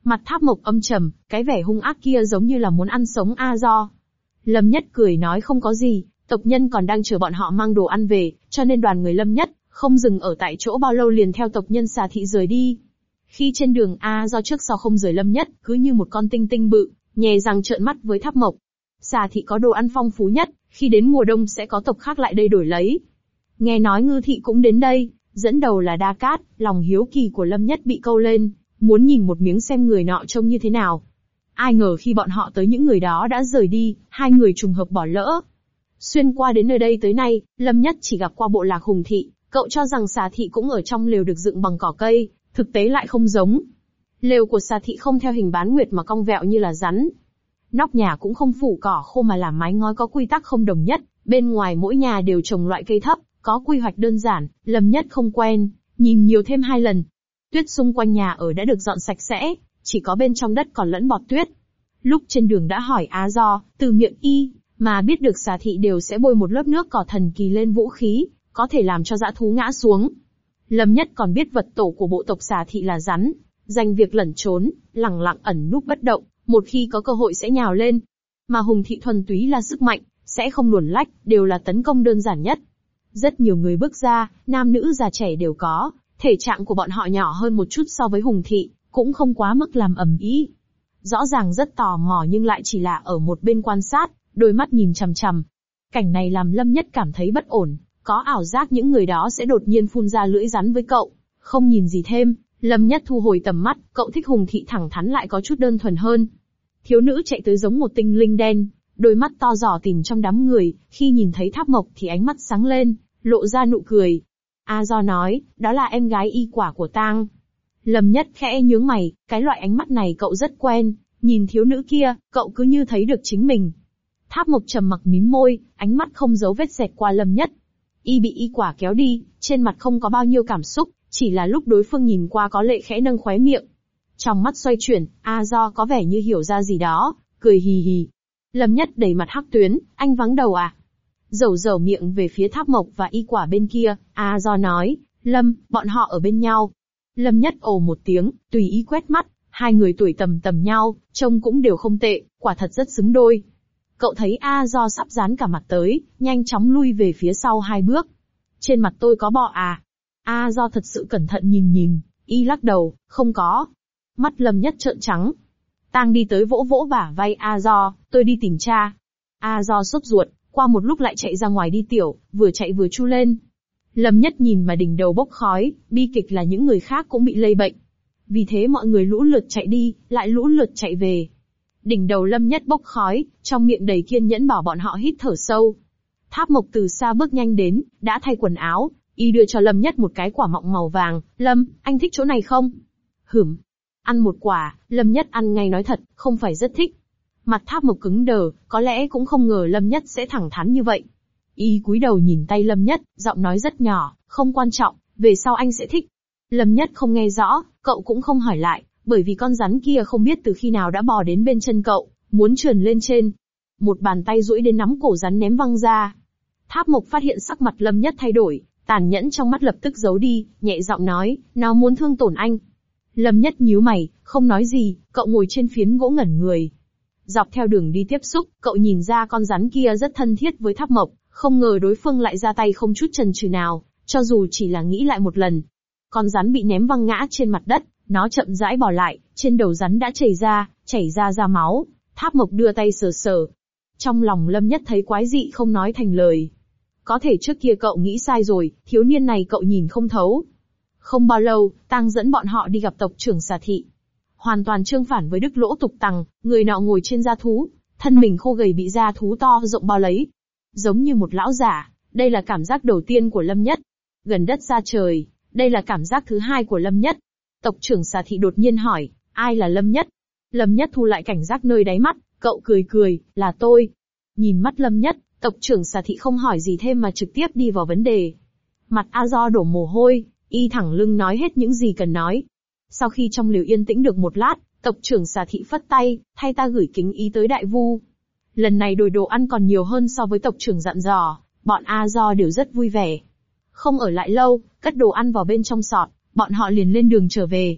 Mặt Tháp Mộc âm trầm, cái vẻ hung ác kia giống như là muốn ăn sống A Do. Lâm Nhất cười nói không có gì, tộc nhân còn đang chờ bọn họ mang đồ ăn về, cho nên đoàn người Lâm Nhất không dừng ở tại chỗ bao lâu liền theo tộc nhân Xà Thị rời đi. Khi trên đường A Do trước sau không rời Lâm Nhất, cứ như một con tinh tinh bự, nhè răng trợn mắt với Tháp Mộc. Xà Thị có đồ ăn phong phú nhất, khi đến mùa đông sẽ có tộc khác lại đây đổi lấy. Nghe nói Ngư Thị cũng đến đây, dẫn đầu là Đa Cát, lòng hiếu kỳ của Lâm Nhất bị câu lên, muốn nhìn một miếng xem người nọ trông như thế nào. Ai ngờ khi bọn họ tới những người đó đã rời đi, hai người trùng hợp bỏ lỡ. Xuyên qua đến nơi đây tới nay, Lâm Nhất chỉ gặp qua bộ lạc Hùng Thị, cậu cho rằng Xà Thị cũng ở trong lều được dựng bằng cỏ cây, thực tế lại không giống. Lều của Xà Thị không theo hình bán nguyệt mà cong vẹo như là rắn. Nóc nhà cũng không phủ cỏ khô mà là mái ngói có quy tắc không đồng nhất, bên ngoài mỗi nhà đều trồng loại cây thấp, có quy hoạch đơn giản, Lâm Nhất không quen, nhìn nhiều thêm hai lần. Tuyết xung quanh nhà ở đã được dọn sạch sẽ, chỉ có bên trong đất còn lẫn bọt tuyết. Lúc trên đường đã hỏi Á Do, từ miệng y, mà biết được Xà Thị đều sẽ bôi một lớp nước cỏ thần kỳ lên vũ khí, có thể làm cho dã thú ngã xuống. Lâm Nhất còn biết vật tổ của bộ tộc Xà Thị là rắn, dành việc lẩn trốn, lẳng lặng ẩn núp bất động, một khi có cơ hội sẽ nhào lên. Mà Hùng Thị thuần túy là sức mạnh, sẽ không luồn lách, đều là tấn công đơn giản nhất. Rất nhiều người bước ra, nam nữ già trẻ đều có, thể trạng của bọn họ nhỏ hơn một chút so với Hùng Thị, cũng không quá mức làm ầm ĩ. Rõ ràng rất tò mò nhưng lại chỉ là ở một bên quan sát, đôi mắt nhìn chằm chằm. Cảnh này làm Lâm Nhất cảm thấy bất ổn, có ảo giác những người đó sẽ đột nhiên phun ra lưỡi rắn với cậu. Không nhìn gì thêm, Lâm Nhất thu hồi tầm mắt, cậu thích Hùng Thị thẳng thắn lại có chút đơn thuần hơn. Thiếu nữ chạy tới giống một tinh linh đen, đôi mắt to dò tìm trong đám người, khi nhìn thấy Tháp Mộc thì ánh mắt sáng lên, lộ ra nụ cười. A Do nói, đó là em gái y quả của Tang. Lâm Nhất khẽ nhướng mày, cái loại ánh mắt này cậu rất quen, nhìn thiếu nữ kia, cậu cứ như thấy được chính mình. Tháp Mộc trầm mặc mím môi, ánh mắt không giấu vết xẹt qua Lâm Nhất. Y bị y quả kéo đi, trên mặt không có bao nhiêu cảm xúc, chỉ là lúc đối phương nhìn qua có lệ khẽ nâng khóe miệng. Trong mắt xoay chuyển, A Do có vẻ như hiểu ra gì đó, cười hì hì. Lâm Nhất đầy mặt hắc tuyến, anh vắng đầu à? Dầu dầu miệng về phía Tháp Mộc và y quả bên kia, A Do nói, Lâm, bọn họ ở bên nhau. Lâm Nhất ồ một tiếng, tùy ý quét mắt, hai người tuổi tầm tầm nhau, trông cũng đều không tệ, quả thật rất xứng đôi. Cậu thấy A Do sắp dán cả mặt tới, nhanh chóng lui về phía sau hai bước. Trên mặt tôi có bọ à? A Do thật sự cẩn thận nhìn nhìn, y lắc đầu, không có. Mắt Lâm Nhất trợn trắng. Tang đi tới vỗ vỗ bả vai A Do, tôi đi tìm cha. A Do sốt ruột, qua một lúc lại chạy ra ngoài đi tiểu, vừa chạy vừa chu lên. Lâm Nhất nhìn mà đỉnh đầu bốc khói, bi kịch là những người khác cũng bị lây bệnh. Vì thế mọi người lũ lượt chạy đi, lại lũ lượt chạy về. Đỉnh đầu Lâm Nhất bốc khói, trong miệng đầy kiên nhẫn bảo bọn họ hít thở sâu. Tháp Mộc từ xa bước nhanh đến, đã thay quần áo, y đưa cho Lâm Nhất một cái quả mọng màu vàng. Lâm, anh thích chỗ này không? Hửm. Ăn một quả, Lâm Nhất ăn ngay nói thật, không phải rất thích. Mặt Tháp Mộc cứng đờ, có lẽ cũng không ngờ Lâm Nhất sẽ thẳng thắn như vậy. Y cúi đầu nhìn tay Lâm Nhất, giọng nói rất nhỏ, không quan trọng, về sau anh sẽ thích. Lâm Nhất không nghe rõ, cậu cũng không hỏi lại, bởi vì con rắn kia không biết từ khi nào đã bò đến bên chân cậu, muốn trườn lên trên. Một bàn tay duỗi đến nắm cổ rắn ném văng ra. Tháp Mộc phát hiện sắc mặt Lâm Nhất thay đổi, tàn nhẫn trong mắt lập tức giấu đi, nhẹ giọng nói, nó muốn thương tổn anh. Lâm Nhất nhíu mày, không nói gì, cậu ngồi trên phiến gỗ ngẩn người. Dọc theo đường đi tiếp xúc, cậu nhìn ra con rắn kia rất thân thiết với Tháp Mộc, không ngờ đối phương lại ra tay không chút chần chừ nào, cho dù chỉ là nghĩ lại một lần. Con rắn bị ném văng ngã trên mặt đất, nó chậm rãi bỏ lại, trên đầu rắn đã chảy ra, chảy ra ra máu. Tháp Mộc đưa tay sờ sờ. Trong lòng Lâm Nhất thấy quái dị không nói thành lời. Có thể trước kia cậu nghĩ sai rồi, thiếu niên này cậu nhìn không thấu. Không bao lâu, Tang dẫn bọn họ đi gặp tộc trưởng Xà Thị. Hoàn toàn tương phản với Đức Lỗ Tục Tằng, người nọ ngồi trên da thú, thân mình khô gầy bị da thú to rộng bao lấy. Giống như một lão giả, đây là cảm giác đầu tiên của Lâm Nhất. Gần đất xa trời, đây là cảm giác thứ hai của Lâm Nhất. Tộc trưởng Xà Thị đột nhiên hỏi, ai là Lâm Nhất? Lâm Nhất thu lại cảnh giác nơi đáy mắt, cậu cười cười, là tôi. Nhìn mắt Lâm Nhất, tộc trưởng Xà Thị không hỏi gì thêm mà trực tiếp đi vào vấn đề. Mặt A Do đổ mồ hôi, y thẳng lưng nói hết những gì cần nói. Sau khi trong lều yên tĩnh được một lát, tộc trưởng Xà Thị phất tay, thay ta gửi kính ý tới đại vu. Lần này đổi đồ ăn còn nhiều hơn so với tộc trưởng dặn dò, bọn A Do đều rất vui vẻ. Không ở lại lâu, cất đồ ăn vào bên trong sọt, bọn họ liền lên đường trở về.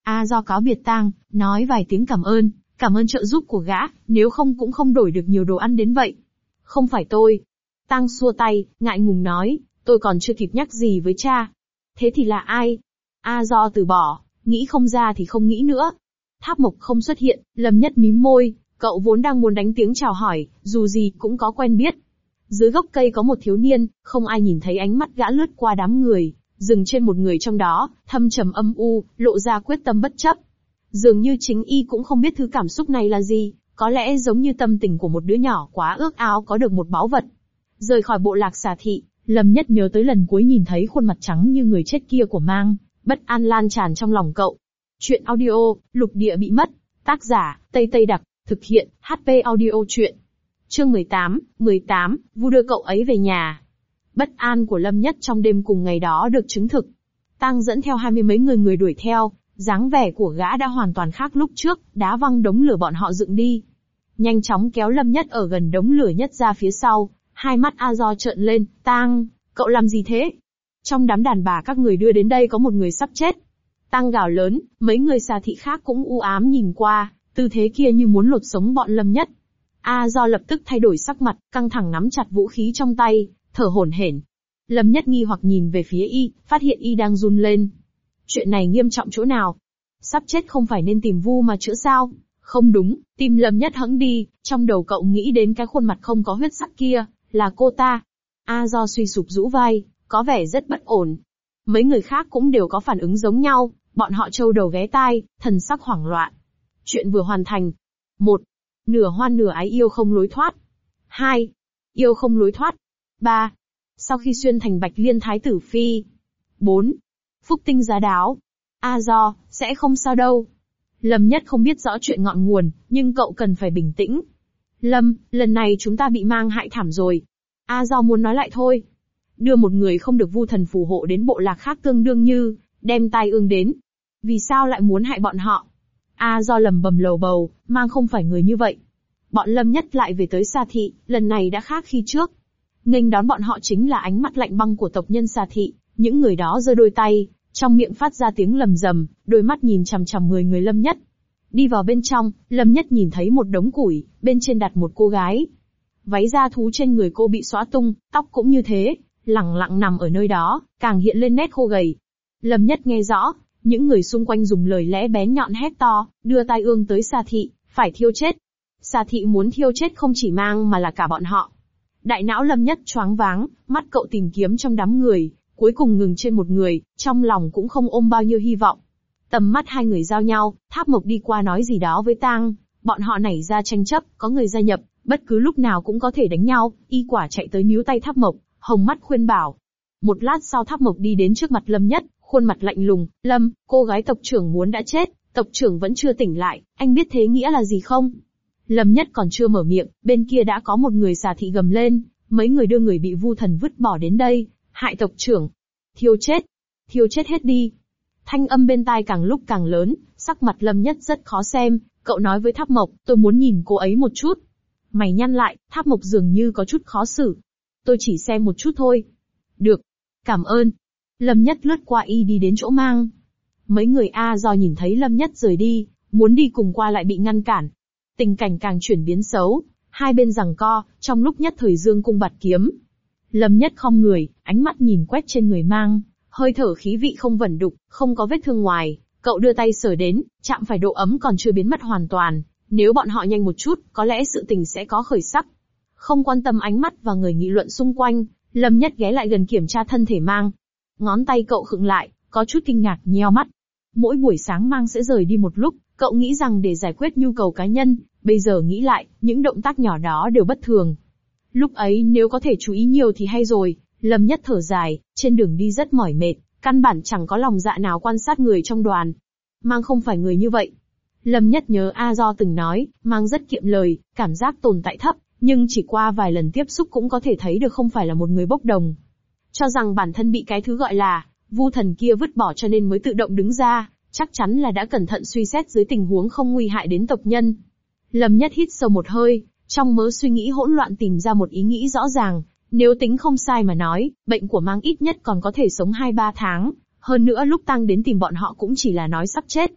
A Do cáo biệt tang, nói vài tiếng cảm ơn, cảm ơn trợ giúp của gã, nếu không cũng không đổi được nhiều đồ ăn đến vậy. Không phải tôi. Tang xua tay, ngại ngùng nói, tôi còn chưa kịp nhắc gì với cha. Thế thì là ai? A Do từ bỏ, nghĩ không ra thì không nghĩ nữa. Tháp Mộc không xuất hiện, Lâm Nhất mím môi, cậu vốn đang muốn đánh tiếng chào hỏi, dù gì cũng có quen biết. Dưới gốc cây có một thiếu niên, không ai nhìn thấy ánh mắt gã lướt qua đám người, dừng trên một người trong đó, thâm trầm âm u, lộ ra quyết tâm bất chấp. Dường như chính y cũng không biết thứ cảm xúc này là gì, có lẽ giống như tâm tình của một đứa nhỏ quá ước ao có được một báu vật. Rời khỏi bộ lạc xà thị, Lâm Nhất nhớ tới lần cuối nhìn thấy khuôn mặt trắng như người chết kia của Mang, bất an lan tràn trong lòng cậu. Chuyện audio, Lục Địa bị mất, tác giả, Tây Tây Đặc, thực hiện, hát pê Audio Chuyện. Chương mười tám, mười tám, Vu đưa cậu ấy về nhà. Bất an của Lâm Nhất trong đêm cùng ngày đó được chứng thực. Tang dẫn theo hai mươi mấy người người đuổi theo, dáng vẻ của gã đã hoàn toàn khác lúc trước, đá văng đống lửa bọn họ dựng đi. Nhanh chóng kéo Lâm Nhất ở gần đống lửa nhất ra phía sau, hai mắt A Do trợn lên, Tang, cậu làm gì thế? Trong đám đàn bà các người đưa đến đây có một người sắp chết. Tang gào lớn, mấy người xà thị khác cũng u ám nhìn qua, tư thế kia như muốn lột sống bọn Lâm Nhất. A Do lập tức thay đổi sắc mặt, căng thẳng nắm chặt vũ khí trong tay, thở hổn hển. Lâm Nhất nghi hoặc nhìn về phía y, phát hiện y đang run lên. Chuyện này nghiêm trọng chỗ nào? Sắp chết không phải nên tìm Vu mà chữa sao? Không đúng, tim Lâm Nhất hẫng đi, trong đầu cậu nghĩ đến cái khuôn mặt không có huyết sắc kia, là cô ta. A Do suy sụp rũ vai, có vẻ rất bất ổn. Mấy người khác cũng đều có phản ứng giống nhau, bọn họ trâu đầu ghé tai, thần sắc hoảng loạn. Chuyện vừa hoàn thành. Một. Nửa hoan nửa ái yêu không lối thoát. Hai. Yêu không lối thoát. Ba. Sau khi xuyên thành Bạch Liên Thái tử Phi. Bốn. Phúc tinh giá đáo. A Do, sẽ không sao đâu. Lâm Nhất không biết rõ chuyện ngọn nguồn, nhưng cậu cần phải bình tĩnh. Lâm, lần này chúng ta bị Mang hại thảm rồi. A Do muốn nói lại thôi. Đưa một người không được Vu thần phù hộ đến bộ lạc khác tương đương như đem tai ương đến. Vì sao lại muốn hại bọn họ? A Do lầm bầm lầu bầu, Mang không phải người như vậy. Bọn Lâm Nhất lại về tới Xà thị, lần này đã khác khi trước. Nghênh đón bọn họ chính là ánh mắt lạnh băng của tộc nhân Xà thị, những người đó giơ đôi tay, trong miệng phát ra tiếng lầm rầm, đôi mắt nhìn chằm chằm người người Lâm Nhất. Đi vào bên trong, Lâm Nhất nhìn thấy một đống củi, bên trên đặt một cô gái. Váy da thú trên người cô bị xõa tung, tóc cũng như thế, lẳng lặng nằm ở nơi đó, càng hiện lên nét khô gầy. Lâm Nhất nghe rõ, những người xung quanh dùng lời lẽ bén nhọn hét to, đưa tai ương tới Xà thị, phải thiêu chết. Xà thị muốn thiêu chết không chỉ Mang mà là cả bọn họ. Đại não Lâm Nhất choáng váng, mắt cậu tìm kiếm trong đám người, cuối cùng ngừng trên một người, trong lòng cũng không ôm bao nhiêu hy vọng. Tầm mắt hai người giao nhau, Tháp Mộc đi qua nói gì đó với Tang, bọn họ nảy ra tranh chấp, có người gia nhập, bất cứ lúc nào cũng có thể đánh nhau, y quả chạy tới níu tay Tháp Mộc, hồng mắt khuyên bảo. Một lát sau Tháp Mộc đi đến trước mặt Lâm Nhất, khuôn mặt lạnh lùng, Lâm, cô gái tộc trưởng muốn đã chết, tộc trưởng vẫn chưa tỉnh lại, anh biết thế nghĩa là gì không? Lâm Nhất còn chưa mở miệng, bên kia đã có một người Xà thị gầm lên, mấy người đưa người bị Vu thần vứt bỏ đến đây, hại tộc trưởng. Thiêu chết, thiêu chết hết đi. Thanh âm bên tai càng lúc càng lớn, sắc mặt Lâm Nhất rất khó xem, cậu nói với Tháp Mộc, tôi muốn nhìn cô ấy một chút. Mày nhăn lại, Tháp Mộc dường như có chút khó xử. Tôi chỉ xem một chút thôi. Được, cảm ơn. Lâm Nhất lướt qua y đi đến chỗ Mang. Mấy người A Do nhìn thấy Lâm Nhất rời đi, muốn đi cùng qua lại bị ngăn cản. Tình cảnh càng chuyển biến xấu, hai bên giằng co, trong lúc nhất thời dương cung bạt kiếm. Lâm Nhất khom người, ánh mắt nhìn quét trên người Mang, hơi thở khí vị không vẩn đục, không có vết thương ngoài, cậu đưa tay sờ đến, chạm phải độ ấm còn chưa biến mất hoàn toàn, nếu bọn họ nhanh một chút, có lẽ sự tình sẽ có khởi sắc. Không quan tâm ánh mắt và người nghị luận xung quanh, Lâm Nhất ghé lại gần kiểm tra thân thể Mang. Ngón tay cậu khựng lại, có chút kinh ngạc nheo mắt. Mỗi buổi sáng Mang sẽ rời đi một lúc, cậu nghĩ rằng để giải quyết nhu cầu cá nhân, bây giờ nghĩ lại, những động tác nhỏ đó đều bất thường. Lúc ấy nếu có thể chú ý nhiều thì hay rồi, Lâm Nhất thở dài, trên đường đi rất mỏi mệt, căn bản chẳng có lòng dạ nào quan sát người trong đoàn. Mang không phải người như vậy. Lâm Nhất nhớ A Do từng nói, Mang rất kiệm lời, cảm giác tồn tại thấp, nhưng chỉ qua vài lần tiếp xúc cũng có thể thấy được không phải là một người bốc đồng. Cho rằng bản thân bị cái thứ gọi là Vu thần kia vứt bỏ cho nên mới tự động đứng ra, chắc chắn là đã cẩn thận suy xét dưới tình huống không nguy hại đến tộc nhân. Lâm Nhất hít sâu một hơi, trong mớ suy nghĩ hỗn loạn tìm ra một ý nghĩ rõ ràng, nếu tính không sai mà nói, bệnh của Mang ít nhất còn có thể sống hai ba tháng, hơn nữa lúc Tang đến tìm bọn họ cũng chỉ là nói sắp chết.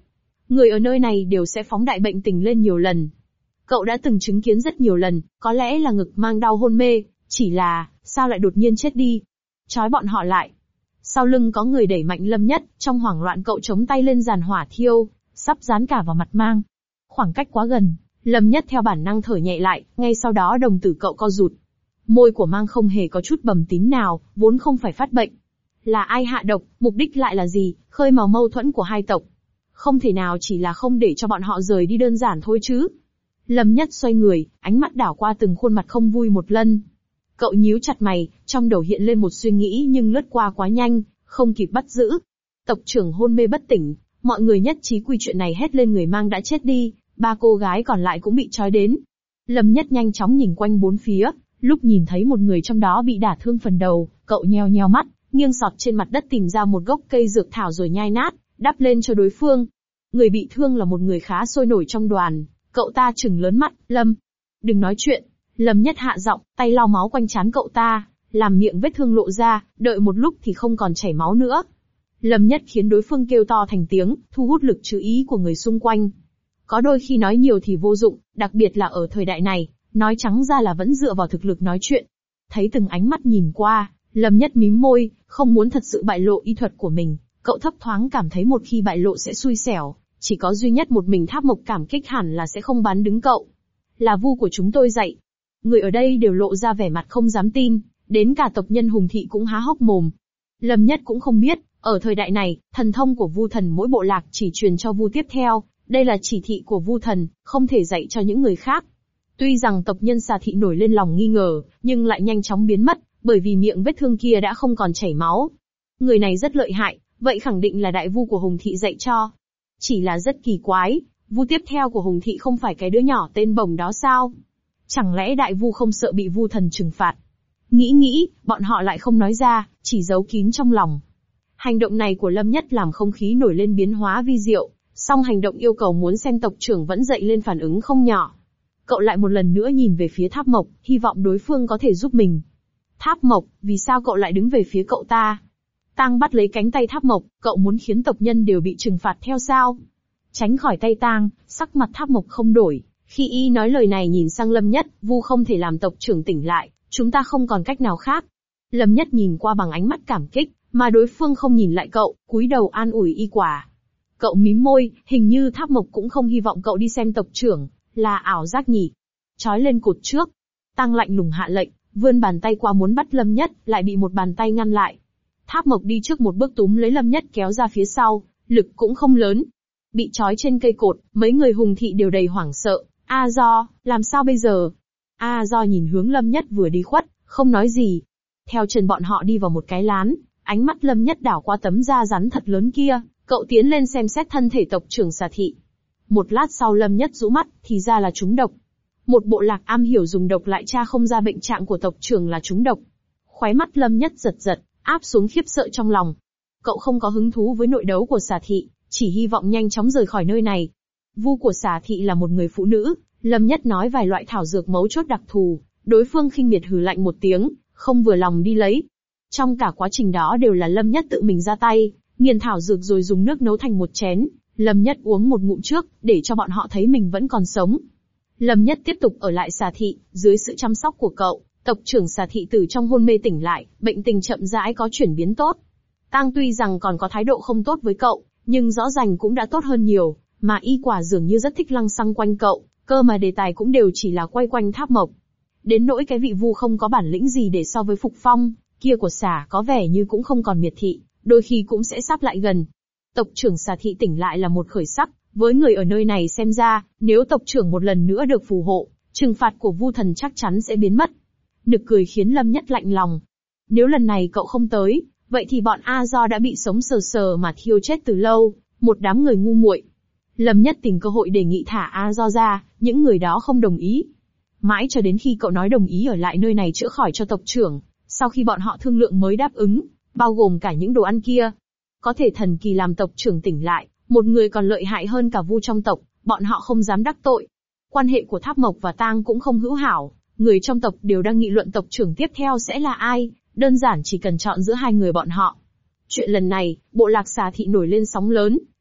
Người ở nơi này đều sẽ phóng đại bệnh tình lên nhiều lần. Cậu đã từng chứng kiến rất nhiều lần, có lẽ là ngực mang đau hôn mê, chỉ là, sao lại đột nhiên chết đi? Trói bọn họ lại. Sau lưng có người đẩy mạnh Lâm Nhất, trong hoảng loạn cậu chống tay lên giàn hỏa thiêu, sắp dán cả vào mặt Mang. Khoảng cách quá gần, Lâm Nhất theo bản năng thở nhẹ lại, ngay sau đó đồng tử cậu co rụt. Môi của Mang không hề có chút bầm tím nào, vốn không phải phát bệnh. Là ai hạ độc, mục đích lại là gì, khơi mào mâu thuẫn của hai tộc? Không thể nào chỉ là không để cho bọn họ rời đi đơn giản thôi chứ. Lâm Nhất xoay người, ánh mắt đảo qua từng khuôn mặt không vui một lần. Cậu nhíu chặt mày, trong đầu hiện lên một suy nghĩ nhưng lướt qua quá nhanh, không kịp bắt giữ. Tộc trưởng hôn mê bất tỉnh, mọi người nhất trí quy chuyện này hét lên người Mang đã chết đi, ba cô gái còn lại cũng bị trói đến. Lâm Nhất nhanh chóng nhìn quanh bốn phía, lúc nhìn thấy một người trong đó bị đả thương phần đầu, cậu nheo nheo mắt, nghiêng sọt trên mặt đất tìm ra một gốc cây dược thảo rồi nhai nát, đắp lên cho đối phương. Người bị thương là một người khá sôi nổi trong đoàn, cậu ta trừng lớn mắt, Lâm, đừng nói chuyện. Lâm Nhất hạ giọng, tay lau máu quanh trán cậu ta, làm miệng vết thương lộ ra, đợi một lúc thì không còn chảy máu nữa. Lâm Nhất khiến đối phương kêu to thành tiếng, thu hút lực chú ý của người xung quanh. Có đôi khi nói nhiều thì vô dụng, đặc biệt là ở thời đại này, nói trắng ra là vẫn dựa vào thực lực nói chuyện. Thấy từng ánh mắt nhìn qua, Lâm Nhất mím môi, không muốn thật sự bại lộ y thuật của mình, cậu thấp thoáng cảm thấy một khi bại lộ sẽ xui xẻo, chỉ có duy nhất một mình Tháp Mộc cảm kích hẳn là sẽ không bán đứng cậu. Là vu của chúng tôi dạy. Người ở đây đều lộ ra vẻ mặt không dám tin, đến cả tộc nhân Hùng Thị cũng há hốc mồm. Lâm Nhất cũng không biết, ở thời đại này, thần thông của vu thần mỗi bộ lạc chỉ truyền cho vu tiếp theo, đây là chỉ thị của vu thần, không thể dạy cho những người khác. Tuy rằng tộc nhân Xà Thị nổi lên lòng nghi ngờ, nhưng lại nhanh chóng biến mất, bởi vì miệng vết thương kia đã không còn chảy máu. Người này rất lợi hại, vậy khẳng định là đại vu của Hùng Thị dạy cho. Chỉ là rất kỳ quái, vu tiếp theo của Hùng Thị không phải cái đứa nhỏ tên Bồng đó sao? Chẳng lẽ đại vu không sợ bị vu thần trừng phạt? Nghĩ nghĩ, bọn họ lại không nói ra, chỉ giấu kín trong lòng. Hành động này của Lâm Nhất làm không khí nổi lên biến hóa vi diệu, song hành động yêu cầu muốn xem tộc trưởng vẫn dậy lên phản ứng không nhỏ. Cậu lại một lần nữa nhìn về phía Tháp Mộc, hy vọng đối phương có thể giúp mình. Tháp Mộc, vì sao cậu lại đứng về phía cậu ta? Tang bắt lấy cánh tay Tháp Mộc, cậu muốn khiến tộc nhân đều bị trừng phạt theo sao? Tránh khỏi tay Tang, sắc mặt Tháp Mộc không đổi. Khi y nói lời này nhìn sang Lâm Nhất, vu không thể làm tộc trưởng tỉnh lại, chúng ta không còn cách nào khác. Lâm Nhất nhìn qua bằng ánh mắt cảm kích, mà đối phương không nhìn lại cậu, cúi đầu an ủi y quả. Cậu mím môi, hình như Tháp Mộc cũng không hy vọng cậu đi xem tộc trưởng, là ảo giác nhỉ. Trói lên cột trước. Tang lạnh lùng hạ lệnh, vươn bàn tay qua muốn bắt Lâm Nhất, lại bị một bàn tay ngăn lại. Tháp Mộc đi trước một bước túm lấy Lâm Nhất kéo ra phía sau, lực cũng không lớn. Bị trói trên cây cột, mấy người Hùng Thị đều đầy hoảng sợ. A Do, làm sao bây giờ? A Do nhìn hướng Lâm Nhất vừa đi khuất, không nói gì. Theo chân bọn họ đi vào một cái lán, ánh mắt Lâm Nhất đảo qua tấm da rắn thật lớn kia, cậu tiến lên xem xét thân thể tộc trưởng Xà Thị. Một lát sau Lâm Nhất rũ mắt, thì ra là trúng độc. Một bộ lạc am hiểu dùng độc lại tra không ra bệnh trạng của tộc trưởng là trúng độc. Khóe mắt Lâm Nhất giật giật, áp xuống khiếp sợ trong lòng. Cậu không có hứng thú với nội đấu của Xà Thị, chỉ hy vọng nhanh chóng rời khỏi nơi này. Vu của Xà Thị là một người phụ nữ, Lâm Nhất nói vài loại thảo dược mấu chốt đặc thù, đối phương khinh miệt hừ lạnh một tiếng, không vừa lòng đi lấy. Trong cả quá trình đó đều là Lâm Nhất tự mình ra tay, nghiền thảo dược rồi dùng nước nấu thành một chén, Lâm Nhất uống một ngụm trước, để cho bọn họ thấy mình vẫn còn sống. Lâm Nhất tiếp tục ở lại Xà Thị, dưới sự chăm sóc của cậu, tộc trưởng Xà Thị từ trong hôn mê tỉnh lại, bệnh tình chậm rãi có chuyển biến tốt. Tang tuy rằng còn có thái độ không tốt với cậu, nhưng rõ ràng cũng đã tốt hơn nhiều, mà y quả dường như rất thích lăng xăng quanh cậu, cơ mà đề tài cũng đều chỉ là quay quanh Tháp Mộc. Đến nỗi cái vị vu không có bản lĩnh gì để so với Phục Phong, kia của Xà có vẻ như cũng không còn miệt thị, đôi khi cũng sẽ sắp lại gần. Tộc trưởng Xà Thị tỉnh lại là một khởi sắc, với người ở nơi này xem ra, nếu tộc trưởng một lần nữa được phù hộ, trừng phạt của vu thần chắc chắn sẽ biến mất. Nực cười khiến Lâm Nhất lạnh lòng. Nếu lần này cậu không tới, vậy thì bọn A Do đã bị sống sờ sờ mà thiêu chết từ lâu, một đám người ngu muội. Lâm Nhất tìm cơ hội đề nghị thả A Do ra, những người đó không đồng ý. Mãi cho đến khi cậu nói đồng ý ở lại nơi này chữa khỏi cho tộc trưởng, sau khi bọn họ thương lượng mới đáp ứng, bao gồm cả những đồ ăn kia. Có thể thần kỳ làm tộc trưởng tỉnh lại, một người còn lợi hại hơn cả vu trong tộc, bọn họ không dám đắc tội. Quan hệ của Tháp Mộc và Tang cũng không hữu hảo, người trong tộc đều đang nghị luận tộc trưởng tiếp theo sẽ là ai, đơn giản chỉ cần chọn giữa hai người bọn họ. Chuyện lần này, bộ lạc Xà Thị nổi lên sóng lớn,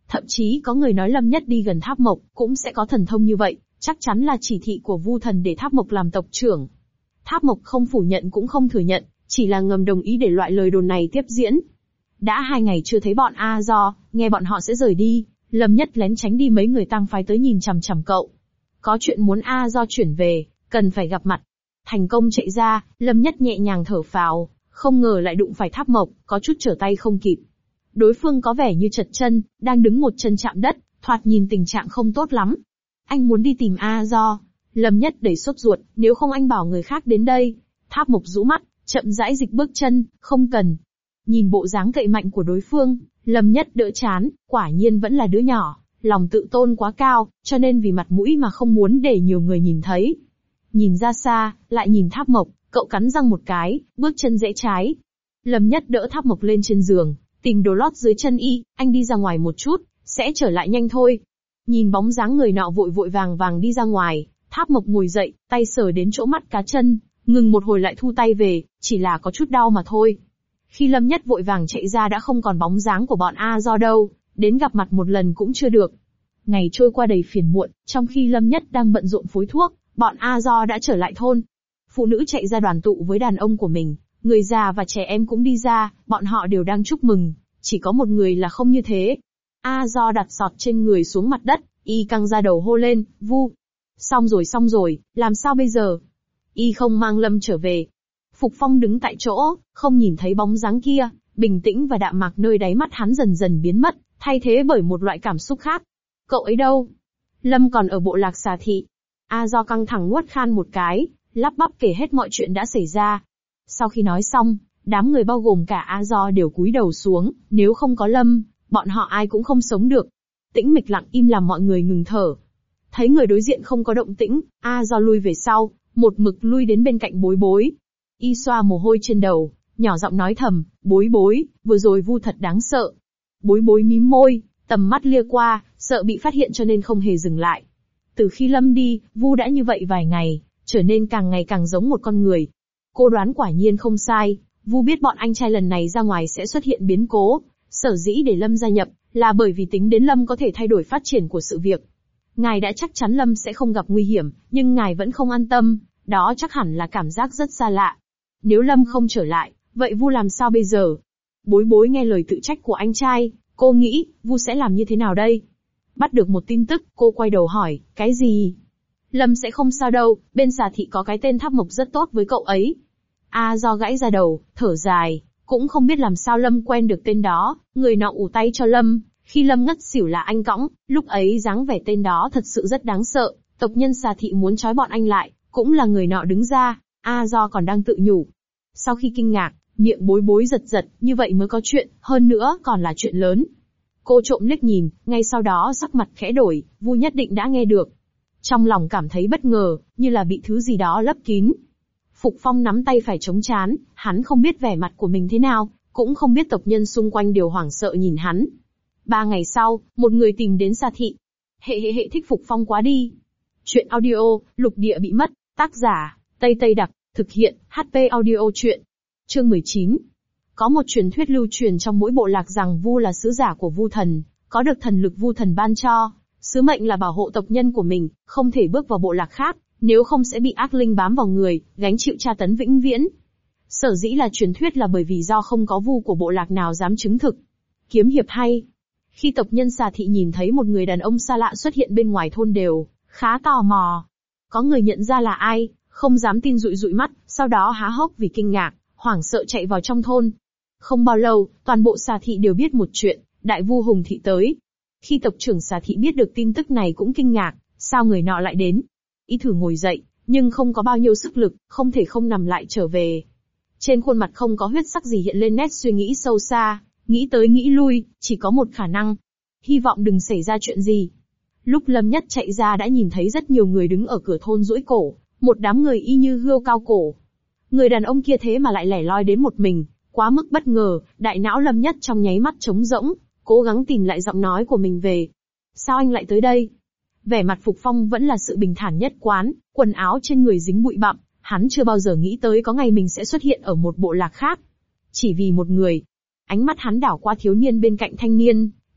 Thậm chí có người nói Lâm Nhất đi gần Tháp Mộc, cũng sẽ có thần thông như vậy, chắc chắn là chỉ thị của Vu Thần để Tháp Mộc làm tộc trưởng. Tháp Mộc không phủ nhận cũng không thừa nhận, chỉ là ngầm đồng ý để loại lời đồn này tiếp diễn. Đã hai ngày chưa thấy bọn A Do, nghe bọn họ sẽ rời đi, Lâm Nhất lén tránh đi mấy người tăng phái tới nhìn chằm chằm cậu. Có chuyện muốn A Do chuyển về, cần phải gặp mặt. Thành công chạy ra, Lâm Nhất nhẹ nhàng thở phào, không ngờ lại đụng phải Tháp Mộc, có chút trở tay không kịp. Đối phương có vẻ như trật chân, đang đứng một chân chạm đất, thoạt nhìn tình trạng không tốt lắm. Anh muốn đi tìm A Do. Lâm Nhất đầy sốt ruột, nếu không anh bảo người khác đến đây. Tháp Mộc rũ mắt, chậm rãi dịch bước chân, không cần. Nhìn bộ dáng cậy mạnh của đối phương, Lâm Nhất đỡ chán, quả nhiên vẫn là đứa nhỏ, lòng tự tôn quá cao, cho nên vì mặt mũi mà không muốn để nhiều người nhìn thấy. Nhìn ra xa, lại nhìn Tháp Mộc, cậu cắn răng một cái, bước chân rẽ trái. Lâm Nhất đỡ Tháp Mộc lên trên giường, tìm đồ lót dưới chân y, anh đi ra ngoài một chút, sẽ trở lại nhanh thôi. Nhìn bóng dáng người nọ vội vội vàng vàng đi ra ngoài, Tháp Mộc ngồi dậy, tay sờ đến chỗ mắt cá chân, ngừng một hồi lại thu tay về, chỉ là có chút đau mà thôi. Khi Lâm Nhất vội vàng chạy ra đã không còn bóng dáng của bọn A Do đâu, đến gặp mặt một lần cũng chưa được. Ngày trôi qua đầy phiền muộn, trong khi Lâm Nhất đang bận rộn phối thuốc, bọn A Do đã trở lại thôn. Phụ nữ chạy ra đoàn tụ với đàn ông của mình, người già và trẻ em cũng đi ra, bọn họ đều đang chúc mừng, chỉ có một người là không như thế. A Do đặt sọt trên người xuống mặt đất, y căng ra đầu hô lên, Vu. Xong rồi xong rồi, làm sao bây giờ? Y không mang Lâm trở về. Phục Phong đứng tại chỗ, không nhìn thấy bóng dáng kia, bình tĩnh và đạm mạc nơi đáy mắt hắn dần dần biến mất, thay thế bởi một loại cảm xúc khác. Cậu ấy đâu? Lâm còn ở bộ lạc Xà Thị. A Do căng thẳng nuốt khan một cái, lắp bắp kể hết mọi chuyện đã xảy ra. Sau khi nói xong, đám người bao gồm cả A Do đều cúi đầu xuống, nếu không có Lâm, bọn họ ai cũng không sống được. Tĩnh mịch lặng im làm mọi người ngừng thở. Thấy người đối diện không có động tĩnh, A Do lui về sau, một mực lui đến bên cạnh Bối Bối. Y xoa mồ hôi trên đầu, nhỏ giọng nói thầm, Bối Bối, vừa rồi Vu thật đáng sợ. Bối Bối mím môi, tầm mắt lia qua, sợ bị phát hiện cho nên không hề dừng lại. Từ khi Lâm đi, Vu đã như vậy vài ngày, trở nên càng ngày càng giống một con người. Cô đoán quả nhiên không sai, Vu biết bọn anh trai lần này ra ngoài sẽ xuất hiện biến cố, sở dĩ để Lâm gia nhập, là bởi vì tính đến Lâm có thể thay đổi phát triển của sự việc. Ngài đã chắc chắn Lâm sẽ không gặp nguy hiểm, nhưng ngài vẫn không an tâm, đó chắc hẳn là cảm giác rất xa lạ. Nếu Lâm không trở lại, vậy Vu làm sao bây giờ? Bối Bối nghe lời tự trách của anh trai, cô nghĩ, Vu sẽ làm như thế nào đây? Bắt được một tin tức, cô quay đầu hỏi, cái gì? Lâm sẽ không sao đâu, bên Xà Thị có cái tên Tháp Mộc rất tốt với cậu ấy. A Do gãy ra đầu, thở dài, cũng không biết làm sao Lâm quen được tên đó, người nọ ủ tay cho Lâm, khi Lâm ngất xỉu là anh cõng, lúc ấy dáng vẻ tên đó thật sự rất đáng sợ, tộc nhân Xà Thị muốn trói bọn anh lại, cũng là người nọ đứng ra, A Do còn đang tự nhủ. Sau khi kinh ngạc, miệng Bối Bối giật giật, như vậy mới có chuyện, hơn nữa còn là chuyện lớn. Cô trộm liếc nhìn, ngay sau đó sắc mặt khẽ đổi, Vu nhất định đã nghe được. Trong lòng cảm thấy bất ngờ, như là bị thứ gì đó lấp kín. Phục Phong nắm tay phải chống chán, hắn không biết vẻ mặt của mình thế nào, cũng không biết tộc nhân xung quanh đều hoảng sợ nhìn hắn. Ba ngày sau, một người tìm đến Xà Thị. Hệ hệ hệ thích Phục Phong quá đi. Chuyện audio, lục địa bị mất, tác giả, Tây Tây Đặc, thực hiện, hát pê audio chuyện. Chương mười chín. Có một truyền thuyết lưu truyền trong mỗi bộ lạc rằng Vu là sứ giả của Vu Thần, có được thần lực Vu Thần ban cho, sứ mệnh là bảo hộ tộc nhân của mình, không thể bước vào bộ lạc khác, nếu không sẽ bị ác linh bám vào người, gánh chịu tra tấn vĩnh viễn. Sở dĩ là truyền thuyết là bởi vì do không có Vu của bộ lạc nào dám chứng thực. Kiếm hiệp hay. Khi tộc nhân Xà Thị nhìn thấy một người đàn ông xa lạ xuất hiện bên ngoài thôn đều khá tò mò. Có người nhận ra là ai, không dám tin dụi dụi mắt, sau đó há hốc vì kinh ngạc, hoảng sợ chạy vào trong thôn. Không bao lâu, toàn bộ Xà Thị đều biết một chuyện, Đại Vu Hùng Thị tới. Khi tộc trưởng Xà Thị biết được tin tức này cũng kinh ngạc, sao người nọ lại đến? Y thử ngồi dậy, nhưng không có bao nhiêu sức lực, không thể không nằm lại trở về. Trên khuôn mặt không có huyết sắc gì hiện lên nét suy nghĩ sâu xa, nghĩ tới nghĩ lui, chỉ có một khả năng. Hy vọng đừng xảy ra chuyện gì. Lúc Lâm Nhất chạy ra đã nhìn thấy rất nhiều người đứng ở cửa thôn duỗi cổ, một đám người y như hươu cao cổ. Người đàn ông kia thế mà lại lẻ loi đến một mình, quá mức bất ngờ, đại não Lâm Nhất trong nháy mắt trống rỗng, cố gắng tìm lại giọng nói của mình về. Sao anh lại tới đây? Vẻ mặt Phục Phong vẫn là sự bình thản nhất quán, quần áo trên người dính bụi bặm, hắn chưa bao giờ nghĩ tới có ngày mình sẽ xuất hiện ở một bộ lạc khác. Chỉ vì một người. Ánh mắt hắn đảo qua thiếu niên bên cạnh thanh niên,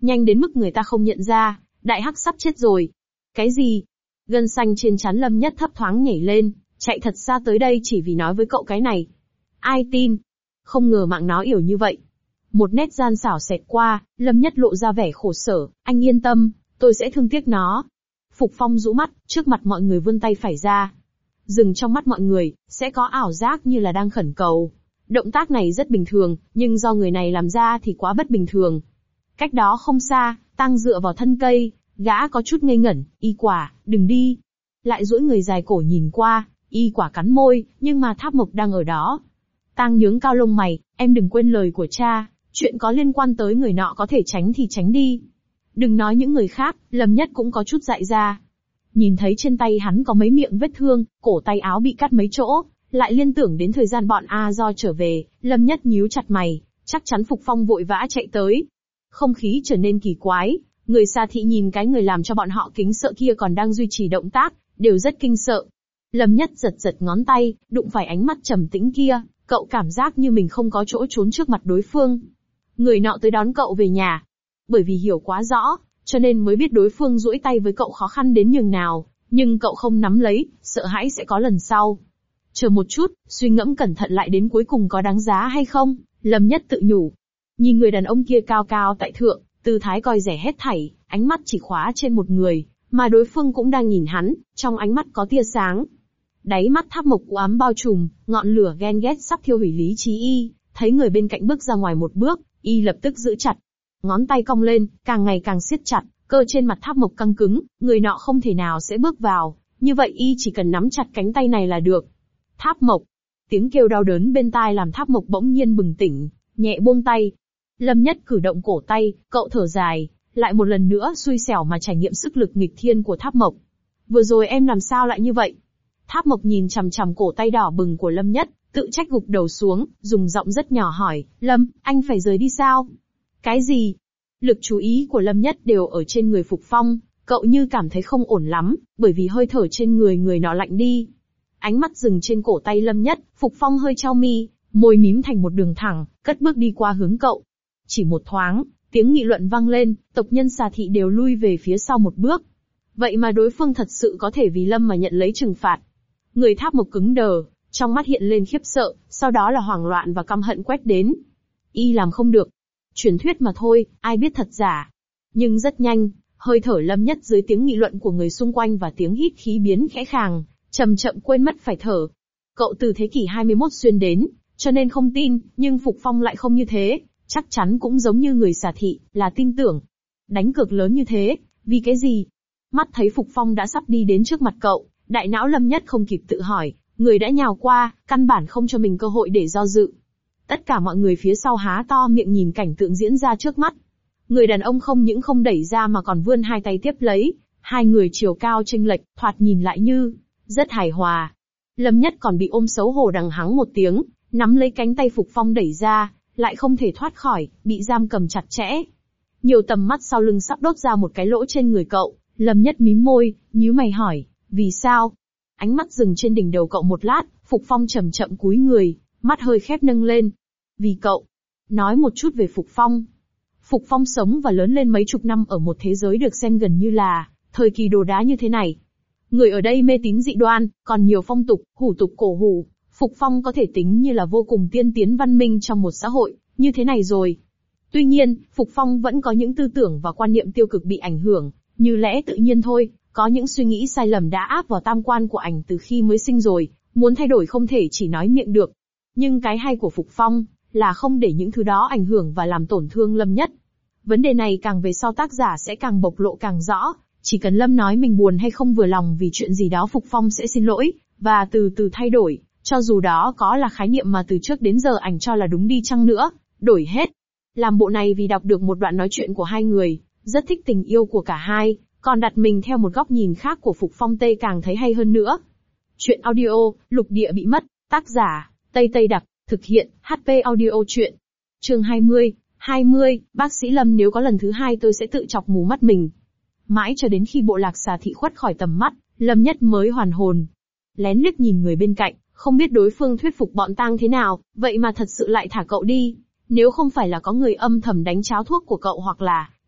Nhanh đến mức người ta không nhận ra, đại hắc sắp chết rồi. Cái gì? Gân xanh trên trán Lâm Nhất thấp thoáng nhảy lên, chạy thật xa tới đây chỉ vì nói với cậu cái này. Ai tin? Không ngờ mạng nó yểu như vậy. Một nét gian xảo xẹt qua, Lâm Nhất lộ ra vẻ khổ sở, anh yên tâm, tôi sẽ thương tiếc nó. Phục Phong rũ mắt, trước mặt mọi người vươn tay phải ra. Dừng trong mắt mọi người, sẽ có ảo giác như là đang khẩn cầu. Động tác này rất bình thường, nhưng do người này làm ra thì quá bất bình thường. Cách đó không xa, Tăng dựa vào thân cây, gã có chút ngây ngẩn, Y Quả, đừng đi. Lại duỗi người dài cổ nhìn qua, Y Quả cắn môi, nhưng mà Tháp Mộc đang ở đó. Tăng nhướng cao lông mày, em đừng quên lời của cha, chuyện có liên quan tới người nọ có thể tránh thì tránh đi. Đừng nói những người khác, Lâm Nhất cũng có chút dại ra. Nhìn thấy trên tay hắn có mấy miệng vết thương, cổ tay áo bị cắt mấy chỗ, lại liên tưởng đến thời gian bọn A Do trở về, Lâm Nhất nhíu chặt mày, chắc chắn Phục Phong vội vã chạy tới. Không khí trở nên kỳ quái, người xa thị nhìn cái người làm cho bọn họ kính sợ kia còn đang duy trì động tác, đều rất kinh sợ. Lâm Nhất giật giật ngón tay, đụng phải ánh mắt trầm tĩnh kia, cậu cảm giác như mình không có chỗ trốn trước mặt đối phương. Người nọ tới đón cậu về nhà. Bởi vì hiểu quá rõ, cho nên mới biết đối phương duỗi tay với cậu khó khăn đến nhường nào, nhưng cậu không nắm lấy, sợ hãi sẽ có lần sau. Chờ một chút, suy ngẫm cẩn thận lại đến cuối cùng có đáng giá hay không, Lâm Nhất tự nhủ. Nhìn người đàn ông kia cao cao tại thượng, tư thái coi rẻ hết thảy, ánh mắt chỉ khóa trên một người, mà đối phương cũng đang nhìn hắn, trong ánh mắt có tia sáng. Đáy mắt Tháp Mộc u ám bao trùm, ngọn lửa ghen ghét sắp thiêu hủy lý trí Y, thấy người bên cạnh bước ra ngoài một bước, Y lập tức giữ chặt. Ngón tay cong lên, càng ngày càng siết chặt, cơ trên mặt Tháp Mộc căng cứng, người nọ không thể nào sẽ bước vào, như vậy Y chỉ cần nắm chặt cánh tay này là được. Tháp Mộc, tiếng kêu đau đớn bên tai làm Tháp Mộc bỗng nhiên bừng tỉnh, nhẹ buông tay. Lâm Nhất cử động cổ tay, cậu thở dài, lại một lần nữa xui xẻo mà trải nghiệm sức lực nghịch thiên của Tháp Mộc. Vừa rồi em làm sao lại như vậy? Tháp Mộc nhìn chằm chằm cổ tay đỏ bừng của Lâm Nhất, tự trách gục đầu xuống, dùng giọng rất nhỏ hỏi, Lâm, anh phải rời đi sao? Cái gì? Lực chú ý của Lâm Nhất đều ở trên người Phục Phong, cậu như cảm thấy không ổn lắm, bởi vì hơi thở trên người người nọ lạnh đi. Ánh mắt dừng trên cổ tay Lâm Nhất, Phục Phong hơi chau mi, môi mím thành một đường thẳng, cất bước đi qua hướng cậu. Chỉ một thoáng, tiếng nghị luận vang lên, tộc nhân xà thị đều lui về phía sau một bước. Vậy mà đối phương thật sự có thể vì Lâm mà nhận lấy trừng phạt. Người Tháp Mộc cứng đờ, trong mắt hiện lên khiếp sợ, sau đó là hoảng loạn và căm hận quét đến. Y làm không được. Truyền thuyết mà thôi, ai biết thật giả. Nhưng rất nhanh, hơi thở Lâm Nhất dưới tiếng nghị luận của người xung quanh và tiếng hít khí biến khẽ khàng, chậm chậm quên mất phải thở. Cậu từ thế kỷ hai mươi mốt xuyên đến, cho nên không tin, nhưng Phục Phong lại không như thế, chắc chắn cũng giống như người xà thị, là tin tưởng. Đánh cược lớn như thế, vì cái gì? Mắt thấy Phục Phong đã sắp đi đến trước mặt cậu, đại não Lâm Nhất không kịp tự hỏi, người đã nhào qua, căn bản không cho mình cơ hội để do dự. Tất cả mọi người phía sau há to miệng nhìn cảnh tượng diễn ra trước mắt. Người đàn ông không những không đẩy ra mà còn vươn hai tay tiếp lấy, hai người chiều cao chênh lệch, thoạt nhìn lại như rất hài hòa. Lâm Nhất còn bị ôm xấu hổ đằng hắng một tiếng, nắm lấy cánh tay Phục Phong đẩy ra, lại không thể thoát khỏi, bị giam cầm chặt chẽ. Nhiều tầm mắt sau lưng sắp đốt ra một cái lỗ trên người cậu, Lâm Nhất mím môi, nhíu mày hỏi, vì sao? Ánh mắt dừng trên đỉnh đầu cậu một lát, Phục Phong chậm chậm cúi người, mắt hơi khép nâng lên. Vì cậu. Nói một chút về Phục Phong. Phục Phong sống và lớn lên mấy chục năm ở một thế giới được xem gần như là thời kỳ đồ đá như thế này. Người ở đây mê tín dị đoan, còn nhiều phong tục, hủ tục cổ hủ. Phục Phong có thể tính như là vô cùng tiên tiến văn minh trong một xã hội như thế này rồi. Tuy nhiên, Phục Phong vẫn có những tư tưởng và quan niệm tiêu cực bị ảnh hưởng, như lẽ tự nhiên thôi, có những suy nghĩ sai lầm đã áp vào tam quan của ảnh từ khi mới sinh rồi, muốn thay đổi không thể chỉ nói miệng được. Nhưng cái hay của Phục Phong là không để những thứ đó ảnh hưởng và làm tổn thương Lâm Nhất. Vấn đề này càng về sau tác giả sẽ càng bộc lộ càng rõ, chỉ cần Lâm nói mình buồn hay không vừa lòng vì chuyện gì đó Phục Phong sẽ xin lỗi, và từ từ thay đổi, cho dù đó có là khái niệm mà từ trước đến giờ ảnh cho là đúng đi chăng nữa, đổi hết. Làm bộ này vì đọc được một đoạn nói chuyện của hai người, rất thích tình yêu của cả hai, còn đặt mình theo một góc nhìn khác của Phục Phong Tê càng thấy hay hơn nữa. Chuyện audio, Lục Địa Bị Mất, tác giả, Tây Tây Đặc, thực hiện, hát pê Audio Chuyện. Chương hai mươi, hai mươi, bác sĩ Lâm nếu có lần thứ hai tôi sẽ tự chọc mù mắt mình. Mãi cho đến khi bộ lạc xà thị khuất khỏi tầm mắt, Lâm Nhất mới hoàn hồn. Lén liếc nhìn người bên cạnh, không biết đối phương thuyết phục bọn tang thế nào, vậy mà thật sự lại thả cậu đi. Nếu không phải là có người âm thầm đánh cháo thuốc của cậu hoặc là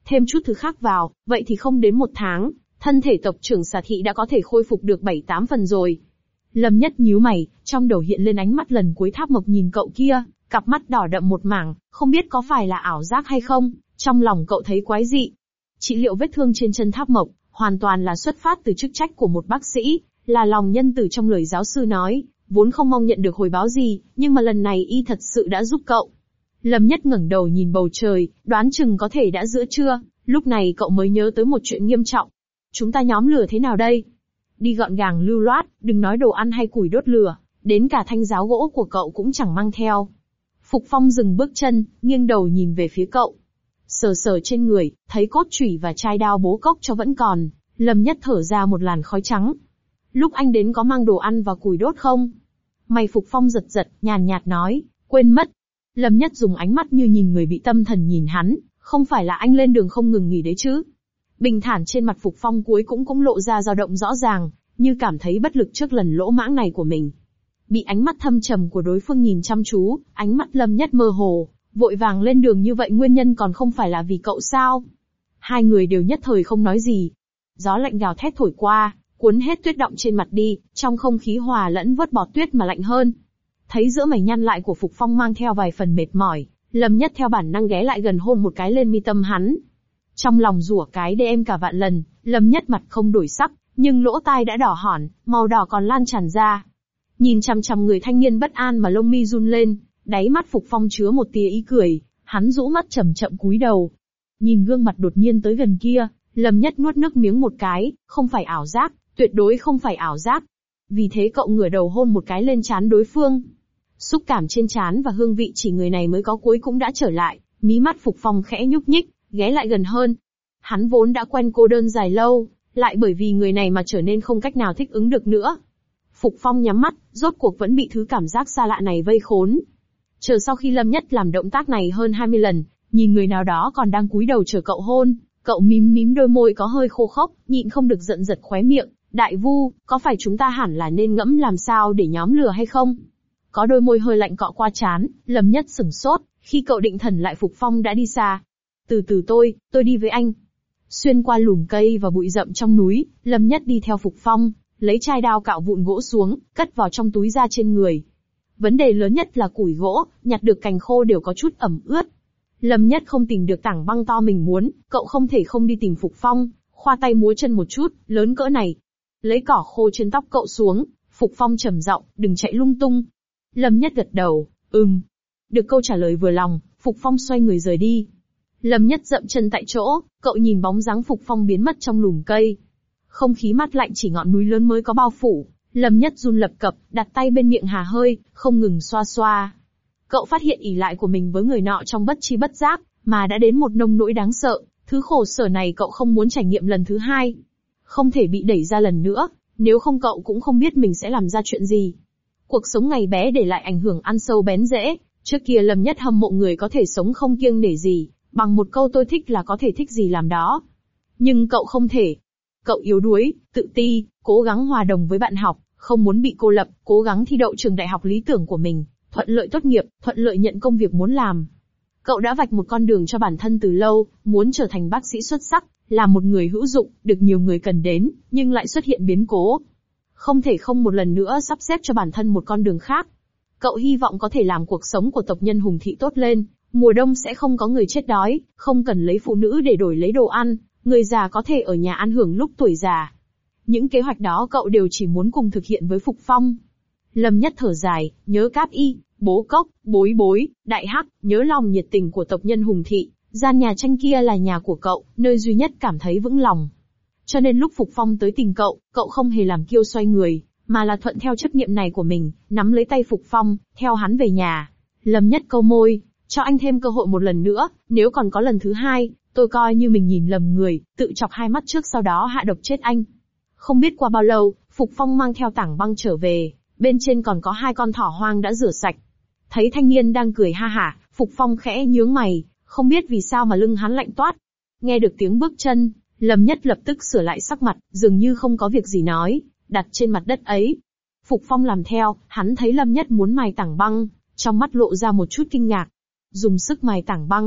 thêm chút thứ khác vào, vậy thì không đến một tháng, thân thể tộc trưởng Xà Thị đã có thể khôi phục được bảy tám phần rồi. Lâm Nhất nhíu mày, trong đầu hiện lên ánh mắt lần cuối Tháp Mộc nhìn cậu kia, cặp mắt đỏ đậm một mảng, không biết có phải là ảo giác hay không, trong lòng cậu thấy quái dị. Trị liệu vết thương trên chân Tháp Mộc, hoàn toàn là xuất phát từ chức trách của một bác sĩ, là lòng nhân từ trong lời giáo sư nói, vốn không mong nhận được hồi báo gì, nhưng mà lần này y thật sự đã giúp cậu. Lâm Nhất ngẩng đầu nhìn bầu trời, đoán chừng có thể đã giữa trưa, lúc này cậu mới nhớ tới một chuyện nghiêm trọng. Chúng ta nhóm lửa thế nào đây? Đi gọn gàng lưu loát, đừng nói đồ ăn hay củi đốt lửa, đến cả thanh giáo gỗ của cậu cũng chẳng mang theo. Phục Phong dừng bước chân, nghiêng đầu nhìn về phía cậu. Sờ sờ trên người, thấy cốt chủy và chai đao bố cốc cho vẫn còn, Lâm Nhất thở ra một làn khói trắng. Lúc anh đến có mang đồ ăn và củi đốt không? Mày Phục Phong giật giật, nhàn nhạt nói, quên mất. Lâm Nhất dùng ánh mắt như nhìn người bị tâm thần nhìn hắn, không phải là anh lên đường không ngừng nghỉ đấy chứ? Bình thản trên mặt Phục Phong cuối cũng cũng lộ ra dao động rõ ràng, như cảm thấy bất lực trước lần lỗ mãng này của mình. Bị ánh mắt thâm trầm của đối phương nhìn chăm chú, ánh mắt Lâm Nhất mơ hồ, vội vàng lên đường như vậy nguyên nhân còn không phải là vì cậu sao? Hai người đều nhất thời không nói gì. Gió lạnh gào thét thổi qua, cuốn hết tuyết đọng trên mặt đi, trong không khí hòa lẫn vớt bọt tuyết mà lạnh hơn. Thấy giữa mày nhăn lại của Phục Phong mang theo vài phần mệt mỏi, Lâm Nhất theo bản năng ghé lại gần hôn một cái lên mi tâm hắn. Trong lòng rủa cái đê em cả vạn lần, Lâm Nhất mặt không đổi sắc, nhưng lỗ tai đã đỏ hỏn, màu đỏ còn lan tràn ra. Nhìn chằm chằm người thanh niên bất an mà lông mi run lên, đáy mắt Phục Phong chứa một tia ý cười, hắn rũ mắt chậm chậm cúi đầu. Nhìn gương mặt đột nhiên tới gần kia, Lâm Nhất nuốt nước miếng một cái, không phải ảo giác, tuyệt đối không phải ảo giác. Vì thế cậu ngửa đầu hôn một cái lên trán đối phương. Xúc cảm trên trán và hương vị chỉ người này mới có cuối cũng đã trở lại, mí mắt Phục Phong khẽ nhúc nhích, ghé lại gần hơn. Hắn vốn đã quen cô đơn dài lâu, lại bởi vì người này mà trở nên không cách nào thích ứng được nữa. Phục Phong nhắm mắt, rốt cuộc vẫn bị thứ cảm giác xa lạ này vây khốn. Chờ sau khi Lâm Nhất làm động tác này hơn hai mươi lần, nhìn người nào đó còn đang cúi đầu chờ cậu hôn, cậu mím mím đôi môi có hơi khô khốc, nhịn không được giận giật khóe miệng. Đại Vu, có phải chúng ta hẳn là nên ngẫm làm sao để nhóm lửa hay không? Có đôi môi hơi lạnh cọ qua trán, Lâm Nhất sửng sốt, khi cậu định thần lại Phục Phong đã đi xa. Từ từ tôi, tôi đi với anh. Xuyên qua lùm cây và bụi rậm trong núi, Lâm Nhất đi theo Phục Phong, lấy chai đao cạo vụn gỗ xuống, cất vào trong túi da trên người. Vấn đề lớn nhất là củi gỗ, nhặt được cành khô đều có chút ẩm ướt. Lâm Nhất không tìm được tảng băng to mình muốn, cậu không thể không đi tìm Phục Phong, khoa tay múa chân một chút, lớn cỡ này. Lấy cỏ khô trên tóc cậu xuống, Phục Phong trầm giọng, đừng chạy lung tung. Lâm Nhất gật đầu, ừm. Được câu trả lời vừa lòng, Phục Phong xoay người rời đi. Lâm Nhất dậm chân tại chỗ, cậu nhìn bóng dáng Phục Phong biến mất trong lùm cây. Không khí mát lạnh chỉ ngọn núi lớn mới có bao phủ, Lâm Nhất run lập cập, đặt tay bên miệng hà hơi, không ngừng xoa xoa. Cậu phát hiện ỷ lại của mình với người nọ trong bất chi bất giác, mà đã đến một nông nỗi đáng sợ, thứ khổ sở này cậu không muốn trải nghiệm lần thứ hai. Không thể bị đẩy ra lần nữa, nếu không cậu cũng không biết mình sẽ làm ra chuyện gì. Cuộc sống ngày bé để lại ảnh hưởng ăn sâu bén rễ, trước kia Lâm Nhất hâm mộ người có thể sống không kiêng nể gì, bằng một câu tôi thích là có thể thích gì làm đó. Nhưng cậu không thể. Cậu yếu đuối, tự ti, cố gắng hòa đồng với bạn học, không muốn bị cô lập, cố gắng thi đậu trường đại học lý tưởng của mình, thuận lợi tốt nghiệp, thuận lợi nhận công việc muốn làm. Cậu đã vạch một con đường cho bản thân từ lâu, muốn trở thành bác sĩ xuất sắc, là một người hữu dụng, được nhiều người cần đến, nhưng lại xuất hiện biến cố. Không thể không một lần nữa sắp xếp cho bản thân một con đường khác. Cậu hy vọng có thể làm cuộc sống của tộc nhân Hùng Thị tốt lên, mùa đông sẽ không có người chết đói, không cần lấy phụ nữ để đổi lấy đồ ăn, người già có thể ở nhà ăn hưởng lúc tuổi già. Những kế hoạch đó cậu đều chỉ muốn cùng thực hiện với Phục Phong. Lâm Nhất thở dài, nhớ Cáp Y, Bố Cốc, Bối Bối, Đại Hắc, nhớ lòng nhiệt tình của tộc nhân Hùng Thị, gian nhà tranh kia là nhà của cậu, nơi duy nhất cảm thấy vững lòng. Cho nên lúc Phục Phong tới tìm cậu, cậu không hề làm kiêu xoay người, mà là thuận theo chấp niệm này của mình, nắm lấy tay Phục Phong, theo hắn về nhà. Lâm Nhất câu môi, cho anh thêm cơ hội một lần nữa, nếu còn có lần thứ hai, tôi coi như mình nhìn lầm người, tự chọc hai mắt trước sau đó hạ độc chết anh. Không biết qua bao lâu, Phục Phong mang theo tảng băng trở về, bên trên còn có hai con thỏ hoang đã rửa sạch. Thấy thanh niên đang cười ha hả, Phục Phong khẽ nhướng mày, không biết vì sao mà lưng hắn lạnh toát. Nghe được tiếng bước chân, Lâm Nhất lập tức sửa lại sắc mặt, dường như không có việc gì nói, đặt trên mặt đất ấy. Phục Phong làm theo, hắn thấy Lâm Nhất muốn mài tảng băng, trong mắt lộ ra một chút kinh ngạc. Dùng sức mài tảng băng,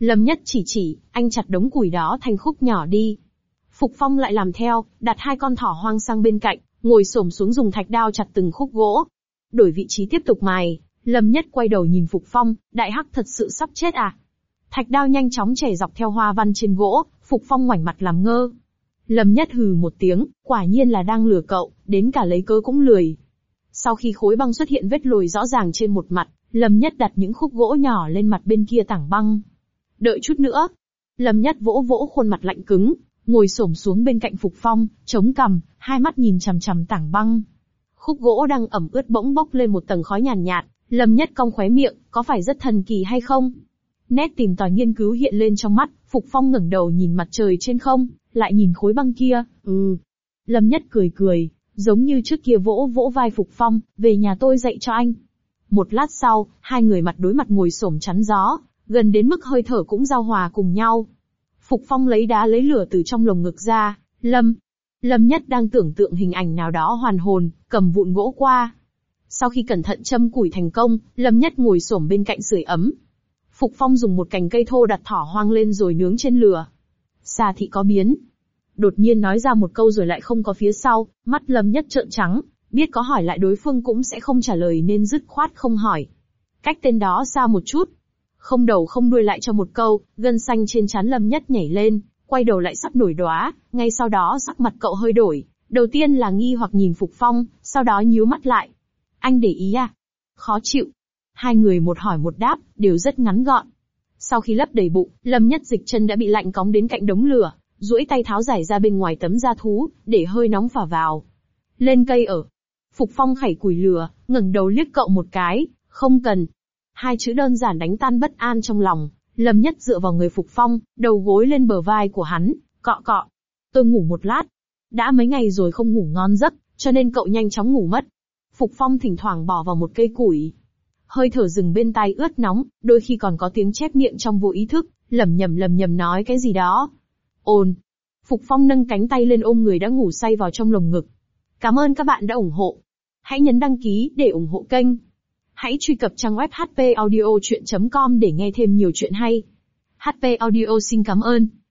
Lâm Nhất chỉ chỉ, anh chặt đống củi đó thành khúc nhỏ đi. Phục Phong lại làm theo, đặt hai con thỏ hoang sang bên cạnh, ngồi xổm xuống dùng thạch đao chặt từng khúc gỗ. Đổi vị trí tiếp tục mài, Lâm Nhất quay đầu nhìn Phục Phong, đại hắc thật sự sắp chết à? Thạch đao nhanh chóng chảy dọc theo hoa văn trên gỗ, Phục Phong ngoảnh mặt làm ngơ. Lâm Nhất hừ một tiếng, quả nhiên là đang lừa cậu, đến cả lấy cớ cũng lười. Sau khi khối băng xuất hiện vết lồi rõ ràng trên một mặt, Lâm Nhất đặt những khúc gỗ nhỏ lên mặt bên kia tảng băng. Đợi chút nữa. Lâm Nhất vỗ vỗ khuôn mặt lạnh cứng, ngồi xổm xuống bên cạnh Phục Phong, chống cằm, hai mắt nhìn chằm chằm tảng băng. Khúc gỗ đang ẩm ướt bỗng bốc lên một tầng khói nhàn nhạt, nhạt, Lâm Nhất cong khóe miệng, có phải rất thần kỳ hay không? Nét tìm tòi nghiên cứu hiện lên trong mắt, Phục Phong ngẩng đầu nhìn mặt trời trên không, lại nhìn khối băng kia, ừ. Lâm Nhất cười cười, giống như trước kia vỗ vỗ vai Phục Phong, về nhà tôi dạy cho anh. Một lát sau, hai người mặt đối mặt ngồi xổm chắn gió, gần đến mức hơi thở cũng giao hòa cùng nhau. Phục Phong lấy đá lấy lửa từ trong lồng ngực ra, Lâm. Lâm Nhất đang tưởng tượng hình ảnh nào đó hoàn hồn, cầm vụn gỗ qua. Sau khi cẩn thận châm củi thành công, Lâm Nhất ngồi xổm bên cạnh sưởi ấm. Phục Phong dùng một cành cây thô đặt thỏ hoang lên rồi nướng trên lửa. Xa thị có biến. Đột nhiên nói ra một câu rồi lại không có phía sau, mắt Lâm Nhất trợn trắng, biết có hỏi lại đối phương cũng sẽ không trả lời nên dứt khoát không hỏi. Cách tên đó xa một chút. Không đầu không đuôi lại cho một câu, gân xanh trên trán Lâm Nhất nhảy lên, quay đầu lại sắp nổi đóa, ngay sau đó sắc mặt cậu hơi đổi. Đầu tiên là nghi hoặc nhìn Phục Phong, sau đó nhíu mắt lại. Anh để ý à? Khó chịu. Hai người một hỏi một đáp, đều rất ngắn gọn. Sau khi lấp đầy bụng, Lâm Nhất dịch chân đã bị lạnh cóng đến cạnh đống lửa, duỗi tay tháo giải ra bên ngoài tấm da thú, để hơi nóng phả vào. Lên cây ở. Phục Phong khẩy củi lửa, ngẩng đầu liếc cậu một cái, không cần. Hai chữ đơn giản đánh tan bất an trong lòng, Lâm Nhất dựa vào người Phục Phong, đầu gối lên bờ vai của hắn, cọ cọ. Tôi ngủ một lát. Đã mấy ngày rồi không ngủ ngon giấc, cho nên cậu nhanh chóng ngủ mất. Phục Phong thỉnh thoảng bỏ vào một cây củi. Hơi thở rừng bên tai ướt nóng, đôi khi còn có tiếng chép miệng trong vô ý thức, lẩm nhẩm lẩm nhẩm nói cái gì đó. Ồn. Phục Phong nâng cánh tay lên ôm người đã ngủ say vào trong lồng ngực. Cảm ơn các bạn đã ủng hộ. Hãy nhấn đăng ký để ủng hộ kênh. Hãy truy cập trang web h p audio chuyện chấm com để nghe thêm nhiều chuyện hay. hát pê Audio xin cảm ơn.